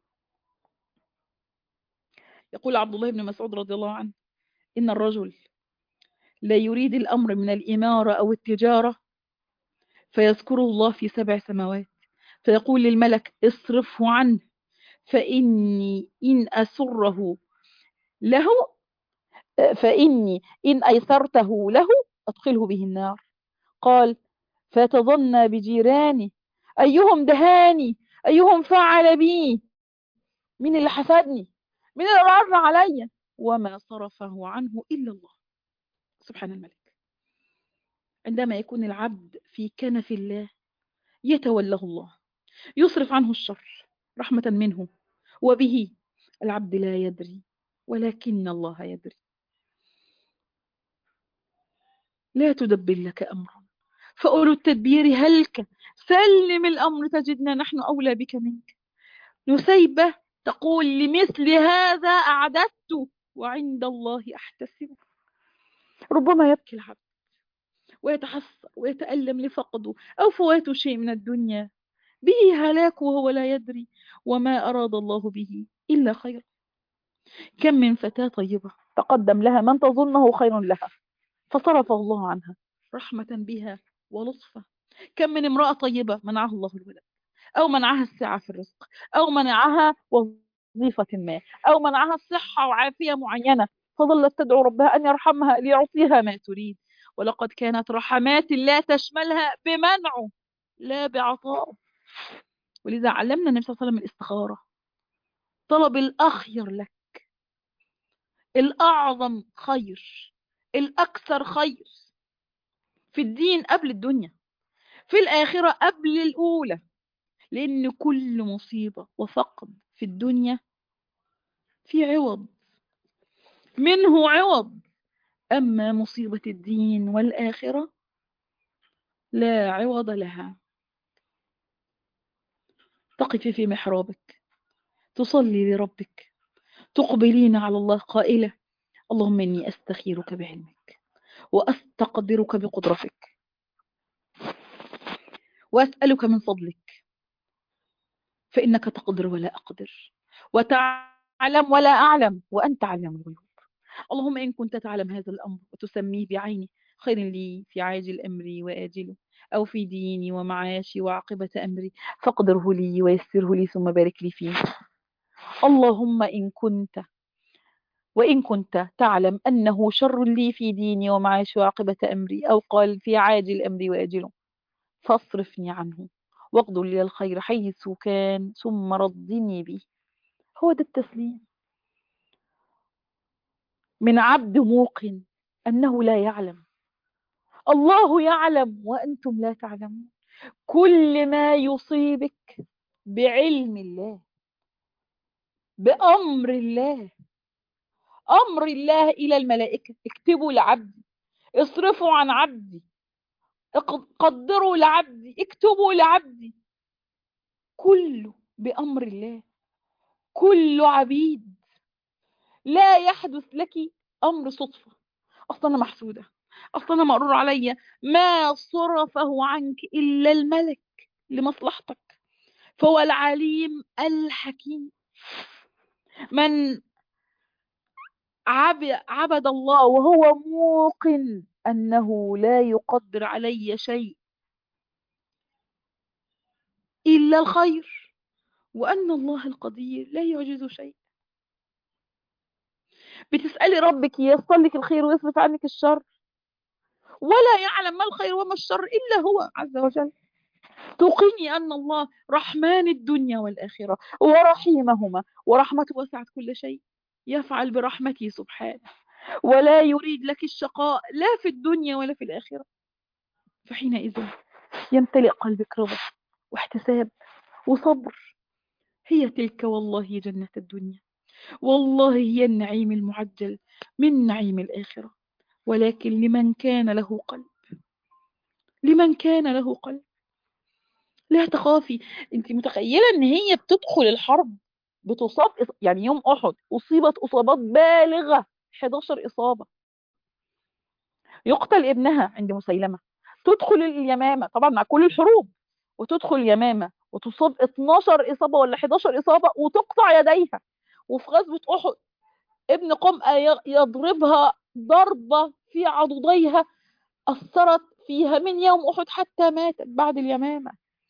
يقول عبد الله بن مسعود رضي الله عنه: إن الرجل لا يريد الأمر من الإمارة أو التجارة فيذكره الله في سبع سماوات فيقول للملك اصرفه عنه فإني إن أسره له فإني إن أيسرته له أدخله به النار. قال: فتظن بجيرانه أيهم دهاني أيهم فعل بي، مين اللي حسدني، مين اللي رأى عليا، وما صرفه عنه إلا الله سبحان الملك. عندما يكون العبد في كنف الله يتوله الله، يصرف عنه الشر رحمة منه، وبه العبد لا يدري ولكن الله يدري. لا تدبر لك أمرا فأولو التدبير هلك، سلم الأمر تجدنا نحن أولى بك منك. نسيبة تقول: لمثل هذا أعددت وعند الله أحتسب. ربما يبكي العبد ويتحسر ويتألم لفقده أو فوات شيء من الدنيا، به هلاك وهو لا يدري، وما أراد الله به إلا خير. كم من فتاة طيبة تقدم لها من تظنه خير لها فصرفه الله عنها رحمة بها ولطفة. كم من امرأة طيبة منعها الله الولد، أو منعها السعة في الرزق، أو منعها وظيفة ما، أو منعها صحة وعافية معينة، فظلت تدعو ربها أن يرحمها ليعطيها ما تريد. ولقد كانت رحمات الله تشملها بمنعه لا بعطائه. ولذا علمنا النبي صلى الله عليه وسلم الاستخارة، طلب الأخير لك، الأعظم خير، الأكثر خير في الدين قبل الدنيا، في الآخرة قبل الأولى. لأن كل مصيبة وفقد في الدنيا في عوض، منه عوض. أما مصيبة الدين والآخرة لا عوض لها. تقفي في محرابك تصلي لربك، تقبلين على الله قائلة: اللهم إني أستخيرك بعلمك وأستقدرك بقدرتك وأسألك من فضلك فإنك تقدر ولا أقدر وتعلم ولا أعلم وأنت علم الغيوب. اللهم إن كنت تعلم هذا الأمر وتسميه بعينه خير لي في عاجل أمري وآجله أو في ديني ومعاشي وعاقبة أمري فاقدره لي ويسره لي ثم بارك لي فيه. اللهم إن كنت وإن كنت تعلم أنه شر لي في ديني ومعاشي وعاقبة أمري، أو قال في عاجل أمري وآجله، فاصرفني عنه واقدر لي الخير حيث كان ثم ردني به. هو ده التسليم من عبد موقن أنه لا يعلم، الله يعلم وأنتم لا تعلمون. كل ما يصيبك بعلم الله، بأمر الله، أمر الله إلى الملائكة: اكتبوا لعبدي، اصرفوا عن عبدي، قدروا لعبدي، اكتبوا لعبدي. كله بأمر الله، كله عبيد. لا يحدث لك أمر صدفة: أصلا أنا محسودة، أصلا أنا مقرور عليا. ما صرفه عنك إلا الملك لمصلحتك، فهو العليم الحكيم. من عب- عبد الله وهو موقن أنه لا يقدر علي شيء إلا الخير، وأن الله القدير لا يعجز شيء. بتسألي ربك ييسر لك الخير ويصرف عنك الشر، ولا يعلم ما الخير وما الشر إلا هو عز وجل. توقني أن الله رحمن الدنيا والآخرة ورحيمهما، ورحمته وسعت كل شيء، يفعل برحمته سبحانه، ولا يريد لك الشقاء لا في الدنيا ولا في الآخرة. فحينئذ يمتلئ قلبك رضا واحتساب وصبر. هي تلك والله جنة الدنيا، والله هي النعيم المعجل من نعيم الآخرة، ولكن لمن كان له قلب، لمن كان له قلب. لا تخافي. انت متخيلة ان هي بتدخل الحرب بتصاب إص- يعني يوم احد اصيبت اصابات بالغة، حداشر اصابة. يقتل ابنها عند مسيلمة، تدخل اليمامة طبعا مع كل الحروب، وتدخل اليمامة وتصاب اتناشر اصابة ولا حداشر اصابة وتقطع يديها. وفي غزوة احد ابن قمأة ي- يضربها ضربة في عضديها أثرت فيها من يوم أحد حتى ماتت بعد اليمامة.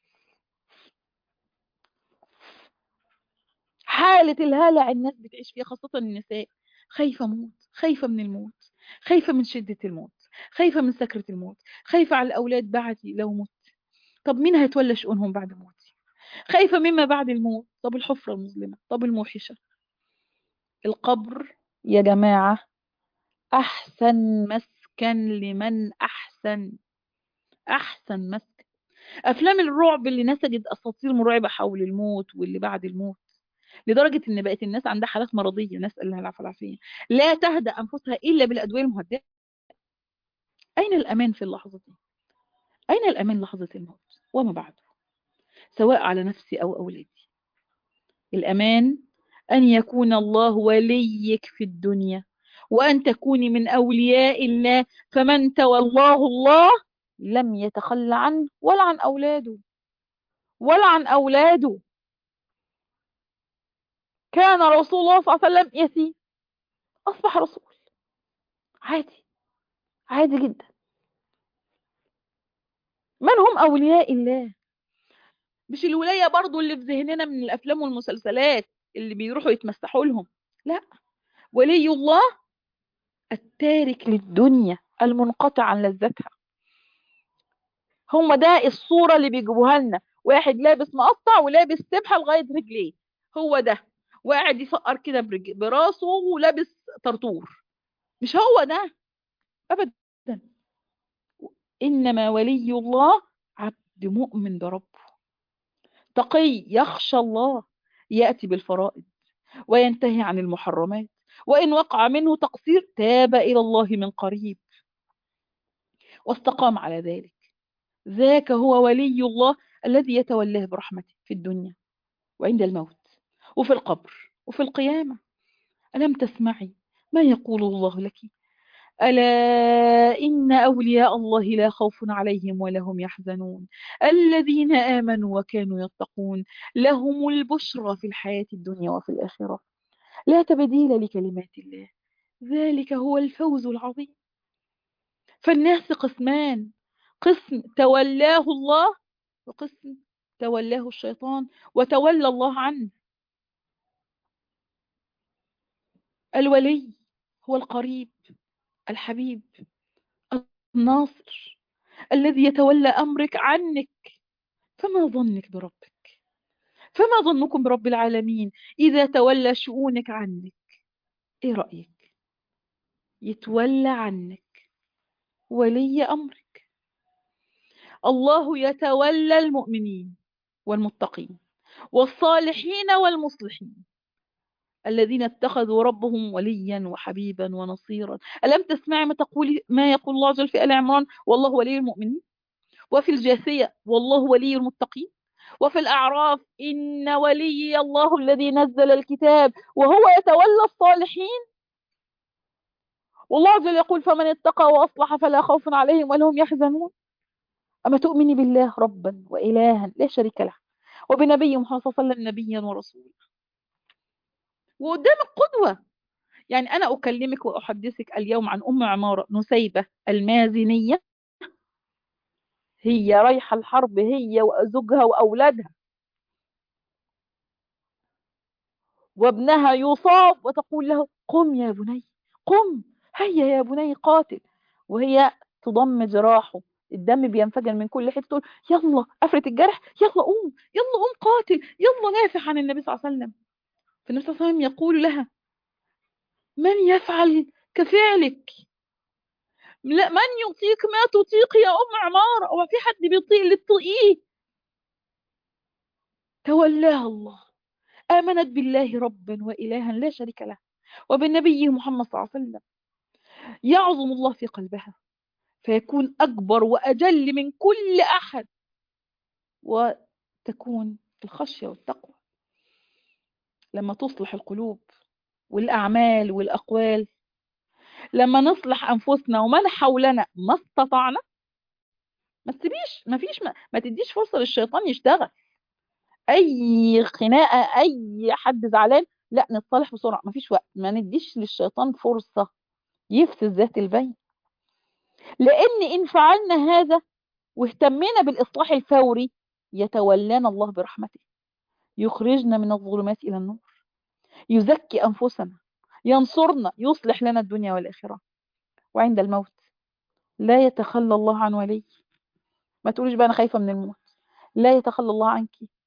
حالة الهلع الناس بتعيش فيها، خاصة النساء، خايفة موت، خايفة من الموت، خايفة من شدة الموت، خايفة من سكرة الموت، خايفة على الأولاد بعدي لو مت، طب مين هيتولى شؤونهم بعد موتي، خايفة مما بعد الموت، طب الحفرة المظلمة، طب الموحشة. القبر يا جماعة أحسن مسكن لمن أحسن، أحسن مسكن. أفلام الرعب اللي نسجت أساطير مرعبة حول الموت واللي بعد الموت، لدرجة إن بقت الناس عندها حالات مرضية، نسأل الله العافية والعافية، لا تهدأ أنفسها إلا بالأدوية المهدئة. أين الأمان في اللحظة دي؟ أين الأمان لحظة الموت وما بعده، سواء على نفسي أو أولادي؟ الأمان أن يكون الله وليك في الدنيا، وأن تكوني من أولياء الله، فمن تولاه الله لم يتخلى عنه ولا عن أولاده، ولا عن أولاده. كان رسول الله صلى الله عليه وسلم يتيم، أصبح رسول، عادي، عادي جدا. من هم أولياء الله؟ مش الولاية برضو اللي في ذهننا من الأفلام والمسلسلات اللي بيروحوا يتمسحوا لهم، لا. ولي الله التارك للدنيا المنقطع عن لذتها. هم ده الصورة اللي بيجيبوها لنا، واحد لابس مقطع ولابس سبحة لغاية رجليه، هو ده، وقاعد يفقر كده برج- براسه ولابس طرطور، مش هو ده أبدا. إنما ولي الله عبد مؤمن بربه، تقي يخشى الله، يأتي بالفرائض وينتهي عن المحرمات، وإن وقع منه تقصير تاب إلى الله من قريب واستقام على ذلك. ذاك هو ولي الله الذي يتولاه برحمته في الدنيا وعند الموت وفي القبر وفي القيامة. ألم تسمعي ما يقول الله لك؟ ألا إن أولياء الله لا خوف عليهم ولا هم يحزنون، الذين آمنوا وكانوا يتقون، لهم البشرى في الحياة الدنيا وفي الآخرة، لا تبديل لكلمات الله، ذلك هو الفوز العظيم. فالناس قسمان، قسم تولاه الله، وقسم تولاه الشيطان وتولى الله عنه. الولي هو القريب الحبيب الناصر الذي يتولى أمرك عنك. فما ظنك بربك، فما ظنكم برب العالمين إذا تولى شؤونك عنك؟ إيه رأيك؟ يتولى عنك ولي أمرك. الله يتولى المؤمنين والمتقين والصالحين والمصلحين الذين اتخذوا ربهم وليا وحبيبا ونصيرا. ألم تسمعي ما تقول ما يقول الله عز وجل في آل عمران؟ والله ولي المؤمنين. وفي الجاثية والله ولي المتقين. وفي الأعراف إن ولي الله الذي نزل الكتاب وهو يتولى الصالحين. والله عز وجل يقول فمن اتقى وأصلح فلا خوف عليهم ولا هم يحزنون. أما تؤمني بالله ربا وإلها لا شريك له، وبنبي محمد صلى الله عليه وسلم نبيا ورسولا، وقدامك قدوة. يعني أنا أكلمك وأحدثك اليوم عن أم عمارة نسيبة المازنية. هي رايحة الحرب هي وزوجها وأولادها، وابنها يصاب وتقول له قم يا بني، قم، هيا يا بني قاتل، وهي تضم جراحه، الدم بينفجر من كل حته، تقول يلا افرت الجرح، يلا قوم، يلا قوم قاتل، يلا دافع عن النبي صلى الله عليه وسلم. فالنبي صلى الله عليه وسلم يقول لها من يفعل كفعلك؟ لا، من يطيق ما تطيق يا ام عماره؟ هو في حد بيطيق اللي تطيقيه؟ تولاها الله، امنت بالله ربا والها لا شريك له وبالنبي محمد صلى الله عليه وسلم، يعظم الله في قلبها فيكون أكبر وأجل من كل أحد، وتكون الخشية والتقوى لما تصلح القلوب والأعمال والأقوال. لما نصلح أنفسنا ومن حولنا ما استطعنا، ما تسيبيش، ما فيش ما, ما تديش فرصة للشيطان يشتغل. أي خناقة، أي حد زعلان، لا نتصالح بسرعة، ما فيش وقت، ما نديش للشيطان فرصة يفسد ذات البين. لأن إن فعلنا هذا واهتمينا بالإصلاح الفوري، يتولانا الله برحمته، يخرجنا من الظلمات إلى النور، يزكي أنفسنا، ينصرنا، يصلح لنا الدنيا والآخرة. وعند الموت لا يتخلى الله عن ولي. ما تقوليش بقى أنا خايفة من الموت، لا يتخلى الله عنك.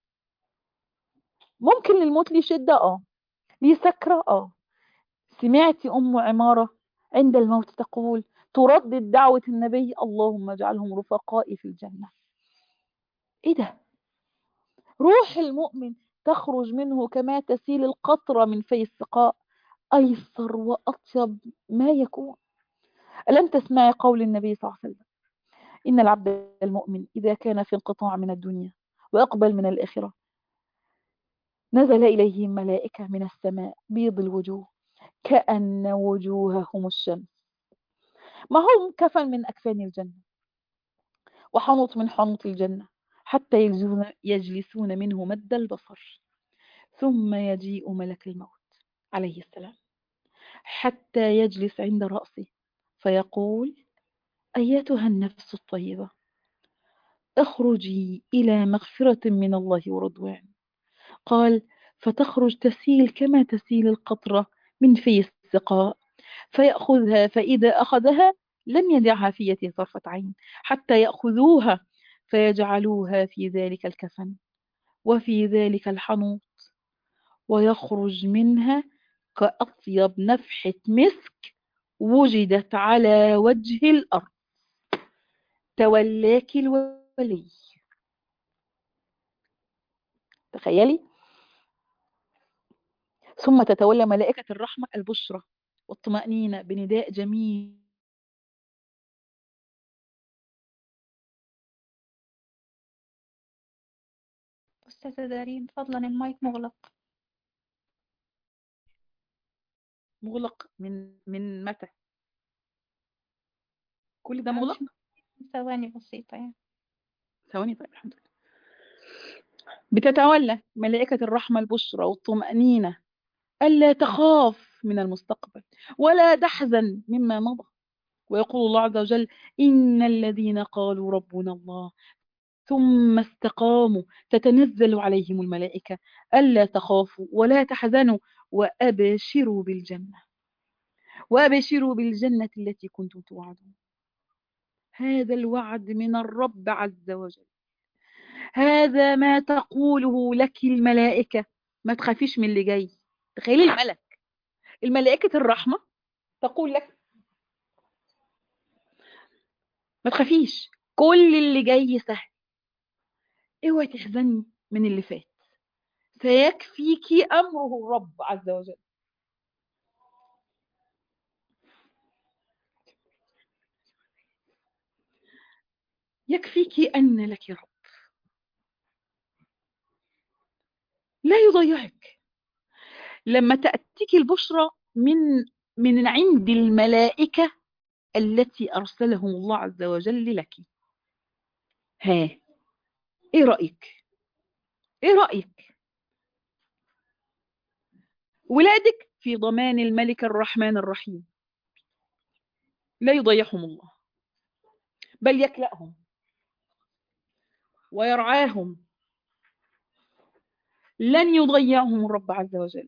ممكن للموت ليه شدة، اه، ليه سكرة، اه. سمعتي أم عمارة عند الموت تقول، تردد دعوة النبي اللهم اجعلهم رفقائي في الجنة. ايه ده؟ روح المؤمن تخرج منه كما تسيل القطرة من في السقاء، أيسر وأطيب ما يكون. ألم تسمعي قول النبي صلى الله عليه وسلم إن العبد المؤمن إذا كان في انقطاع من الدنيا وأقبل من الآخرة، نزل إليه ملائكة من السماء بيض الوجوه كأن وجوههم الشمس، ما هم كفن من أكفان الجنة وحنوط من حنوط الجنة، حتى يجلسون يجلسون منه مد البصر، ثم يجيء ملك الموت عليه السلام حتى يجلس عند رأسه فيقول أيتها النفس الطيبة اخرجي إلى مغفرة من الله ورضوان. قال فتخرج تسيل كما تسيل القطرة من في السقاء، فيأخذها، فإذا أخذها لم يدعها في يده طرفة عين حتى يأخذوها فيجعلوها في ذلك الكفن وفي ذلك الحنوط، ويخرج منها كأطيب نفحة مسك وجدت على وجه الأرض. تولاك الولي. تخيلي. ثم تتولى ملائكة الرحمة البشرى والطمأنينة بنداء جميل. أستاذة دارين فضلا المايك مغلق. مغلق من من متى؟ كل ده معلش، مغلق؟ ثواني بسيطة يعني. ثواني، طيب الحمد لله. بتتولى ملائكة الرحمة البشرى والطمأنينة ألا تخاف من المستقبل ولا تحزن مما مضى. ويقول الله عز وجل إن الذين قالوا ربنا الله ثم استقاموا تتنزل عليهم الملائكة ألا تخافوا ولا تحزنوا وأبشروا بالجنة، وأبشروا بالجنة التي كنتم توعدون. هذا الوعد من الرب عز وجل، هذا ما تقوله لك الملائكة. ما تخافيش من اللي جاي. تخيلي الملك، الملائكة الرحمة تقول لك ما تخافيش، كل اللي جاي سهل، اوعي تحزني من اللي فات، سيكفيكي أمره الرب عز وجل. يكفيكي أن لك رب لا يضيعك. لما تأتيك البشرى من من عند الملائكة التي أرسلهم الله عز وجل لك، ها، إيه رأيك؟ إيه رأيك؟ ولادك في ضمان الملك الرحمن الرحيم، لا يضيعهم الله، بل يكلأهم ويرعاهم، لن يضيعهم الرب عز وجل،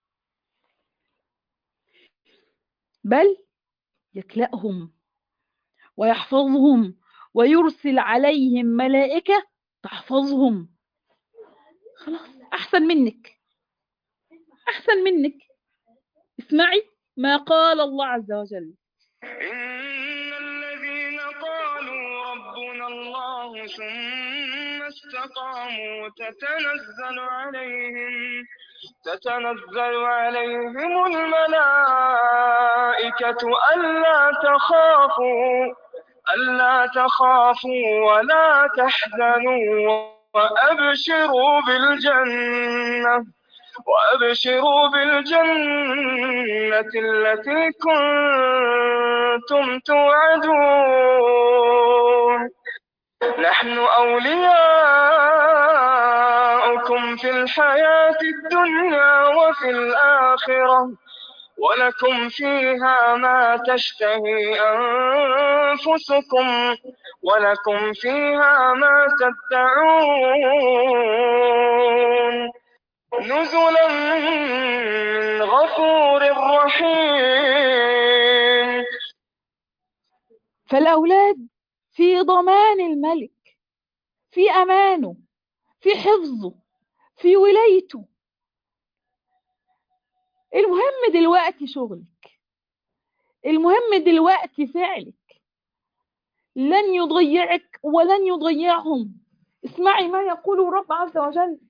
بل يكلأهم ويحفظهم ويرسل عليهم ملائكة تحفظهم. خلاص، أحسن منك، أحسن منك. اسمعي ما قال الله عز وجل: إن الذين قالوا ربنا الله ثم استقاموا تتنزل عليهم تتنزل عليهم الملائكة ألا تخافوا ألا تخافوا ولا تحزنوا وأبشروا بالجنة وأبشروا بالجنة التي كنتم توعدون نحن أولياؤكم في الحياة الدنيا وفي الآخرة ولكم فيها ما تشتهي أنفسكم ولكم فيها ما تدعون نزلا من غفور رحيم. فالأولاد في ضمان الملك، في أمانه، في حفظه، في ولايته. المهم دلوقتي شغلك، المهم دلوقتي فعلك، لن يضيعك ولن يضيعهم. اسمعي ما يقوله رب عز وجل،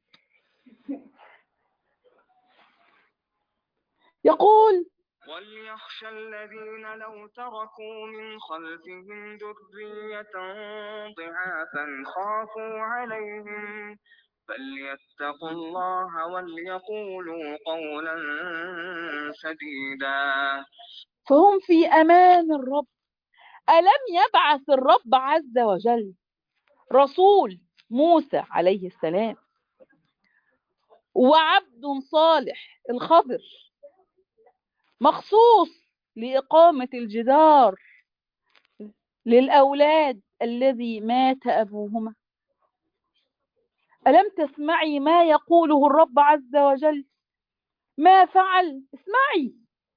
يقول: وليخشى الذين لو تركوا من خلفهم ذرية ضعافا خافوا عليهم فليتقوا الله وليقولوا قولا سديدا. فهم في أمان الرب. ألم يبعث الرب عز وجل رسول موسى عليه السلام وعبد صالح الخضر مخصوص لإقامة الجدار للأولاد الذي مات أبوهما؟ ألم تسمعي ما يقوله الرب عز وجل؟ ما فعل؟ اسمعي: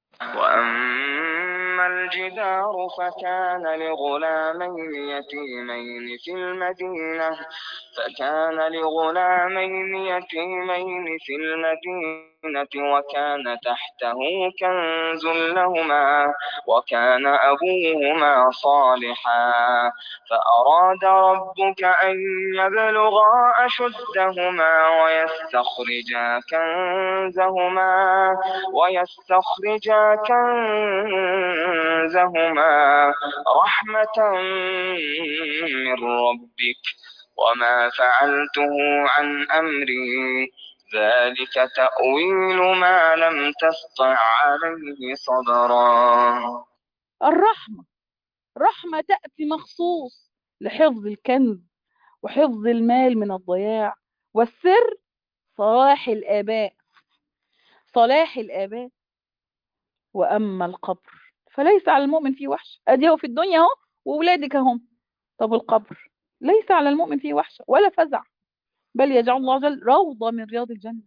وأما الجدار فكان لغلامين يتيمين في المدينة فكان لغلامين يتيمين في المدينة وكان تحته كنز لهما وكان أبوهما صالحا فأراد ربك أن يبلغا أشدهما ويستخرجا كنزهما ويستخرجا كنزهما رحمة من ربك وما فعلته عن أمري ذلك تأويل ما لم تسطع عليه صبرا. الرحمة، رحمة تأتي مخصوص لحفظ الكنز وحفظ المال من الضياع، والسر صلاح الآباء، صلاح الآباء. وأما القبر فليس على المؤمن فيه وحشة. أدي هو في الدنيا اهو وولادك هم. طب القبر ليس على المؤمن فيه وحشة ولا فزع، بل يجعل الله عز وجل روضة من رياض الجنة.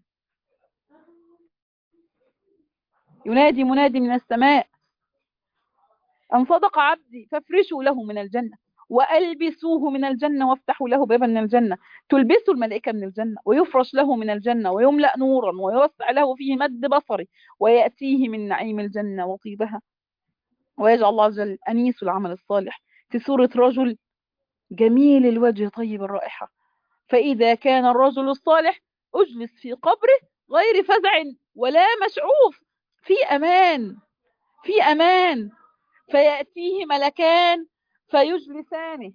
ينادي منادي من السماء: أن صدق عبدي فافرشوا له من الجنة وألبسوه من الجنة وافتحوا له بابا من الجنة. تلبسوا الملائكة من الجنة ويفرش له من الجنة ويملأ نورا ويوسع له فيه مد بصري ويأتيه من نعيم الجنة وطيبها. ويجعل الله عز وجل أنيس العمل الصالح في سورة رجل جميل الوجه طيب الرائحة. فإذا كان الرجل الصالح أجلس في قبره غير فزع ولا مشعوف، في أمان، في أمان. فيأتيه ملكان فيجلسانه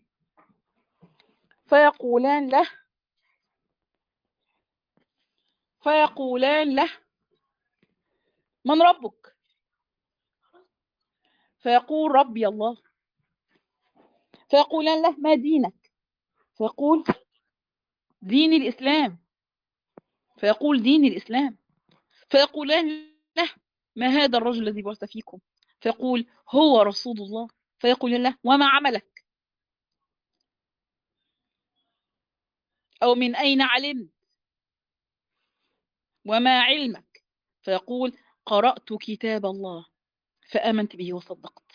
فيقولان له فيقولان له من ربك؟ فيقول ربي الله. فيقولان له ما دينك؟ فيقول ديني الإسلام. فيقول ديني الإسلام. فيقولان له ما هذا الرجل الذي بعث فيكم؟ فيقول هو رسول الله. فيقول له وما عملك؟ أو من أين علمت؟ وما علمك؟ فيقول قرأت كتاب الله فآمنت به وصدقت.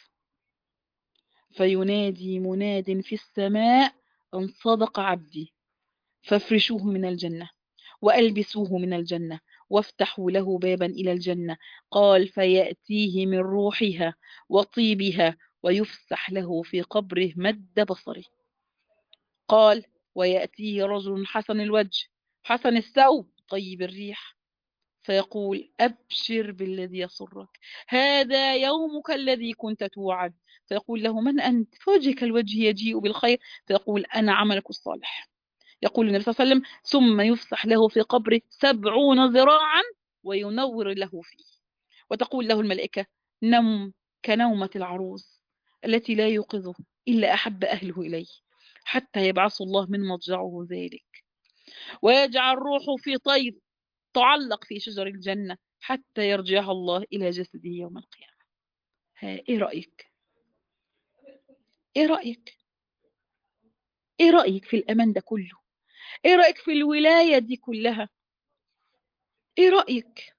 فينادي مناد في السماء أن صدق عبدي فافرشوه من الجنة وألبسوه من الجنة وافتحوا له بابا إلى الجنة. قال فيأتيه من روحها وطيبها ويفسح له في قبره مد بصره. قال ويأتيه رجل حسن الوجه حسن الثوب طيب الريح فيقول أبشر بالذي يسرك، هذا يومك الذي كنت توعد. فيقول له من أنت؟ فوجهك الوجه يجيء بالخير. فيقول أنا عملك الصالح. يقول النبي صلى الله عليه وسلم ثم يفسح له في قبره سبعون ذراعا وينور له فيه. وتقول له الملائكة نم كنومة العروس التي لا يوقظه إلا أحب أهله إليه حتى يبعث الله من مضجعه ذلك. ويجعل روحه في طير تعلق في شجر الجنة حتى يرجعها الله إلى جسده يوم القيامة. ها إيه رأيك؟ إيه رأيك؟ إيه رأيك في الأمان ده كله؟ إيه رأيك في الولاية دي كلها؟ إيه رأيك؟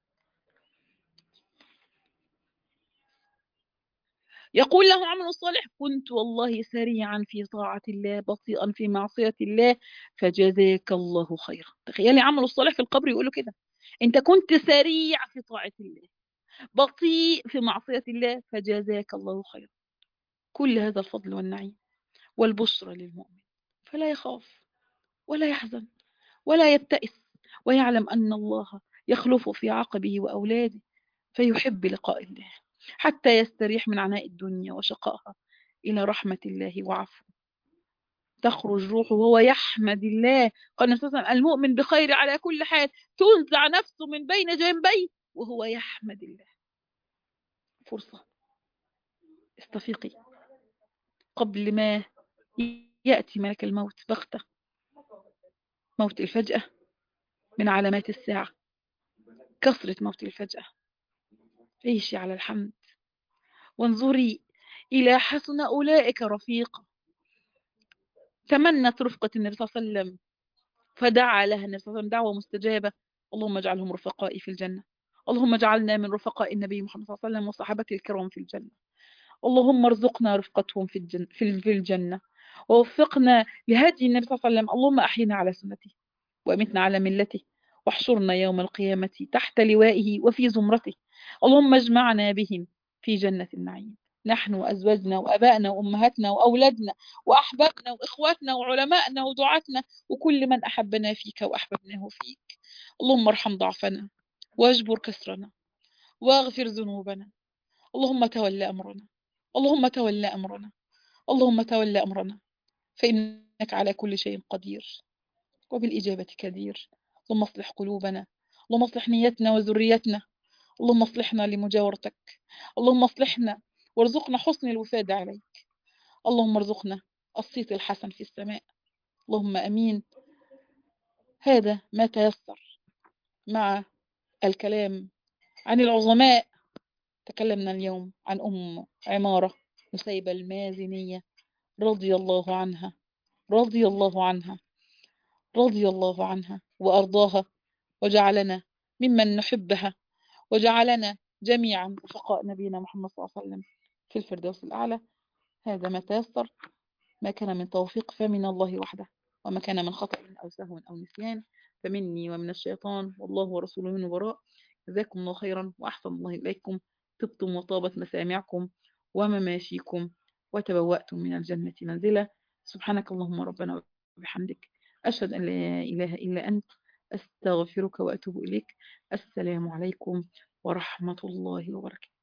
يقول له عمل الصالح كنت والله سريعا في طاعة الله بطيئا في معصية الله فجزاك الله خيرا. تخيلي عمل الصالح في القبر يقوله كده، انت كنت سريع في طاعة الله بطيء في معصية الله فجزاك الله خيرا. كل هذا الفضل والنعيم والبشرى للمؤمن، فلا يخاف ولا يحزن ولا يبتئس ويعلم أن الله يخلف في عقبه وأولاده فيحب لقاء الله حتى يستريح من عناء الدنيا وشقائها إلى رحمة الله وعفوه. تخرج روحه وهو يحمد الله. قال نفسه المؤمن بخير على كل حال، تنزع نفسه من بين جنبيه وهو يحمد الله. فرصة استفيقي قبل ما يأتي ملك الموت بغتة. موت الفجأة من علامات الساعة، كثرة موت الفجأة. عيشي على الحمد وانظري إلى حسن أولئك رفيقا. تمنت رفقة النبي صلى الله عليه وسلم فدعا لها النبي صلى الله عليه وسلم دعوة مستجابة اللهم اجعلهم رفقائي في الجنة. اللهم اجعلنا من رفقاء النبي محمد صلى الله عليه وسلم وصحابته الكرام في الجنة. اللهم ارزقنا رفقتهم في الجنة, في الجنة ووفقنا لهدي النبي صلى الله عليه وسلم. اللهم أحينا على سنته وأمتنا على ملته واحشرنا يوم القيامة تحت لوائه وفي زمرته. اللهم اجمعنا بهم في جنة النعيم نحن وأزواجنا وأبائنا وأمهاتنا وأولادنا وأحبابنا وإخواتنا وعلمائنا ودعاتنا وكل من أحبنا فيك وأحببناه فيك. اللهم ارحم ضعفنا واجبر كسرنا واغفر ذنوبنا. اللهم تولى أمرنا اللهم تولى أمرنا اللهم تولى أمرنا فإنك على كل شيء قدير وبالإجابة كدير. اللهم اصلح قلوبنا اللهم اصلح نيتنا وذريتنا. اللهم اصلحنا لمجاورتك. اللهم اصلحنا وارزقنا حسن الوفاد عليك. اللهم ارزقنا الصيت الحسن في السماء. اللهم أمين. هذا ما تيسر مع الكلام عن العظماء. تكلمنا اليوم عن أم عمارة نسيبة المازنية رضي الله عنها رضي الله عنها رضي الله عنها وأرضاها وجعلنا ممن نحبها وجعلنا جميعا رفقاء نبينا محمد صلى الله عليه وسلم في الفردوس الأعلى. هذا ما تيسر، ما كان من توفيق فمن الله وحده، وما كان من خطأ أو سهو أو نسيان فمني ومن الشيطان، والله ورسوله من وراء. جزاكم الله خيرا وأحسن الله إليكم. طبتم وطابت مسامعكم ومماشيكم وتبوأتم من الجنة منزلا. سبحانك اللهم ربنا وبحمدك أشهد أن لا إله إلا أنت أستغفرك وأتوب إليك. السلام عليكم ورحمة الله وبركاته.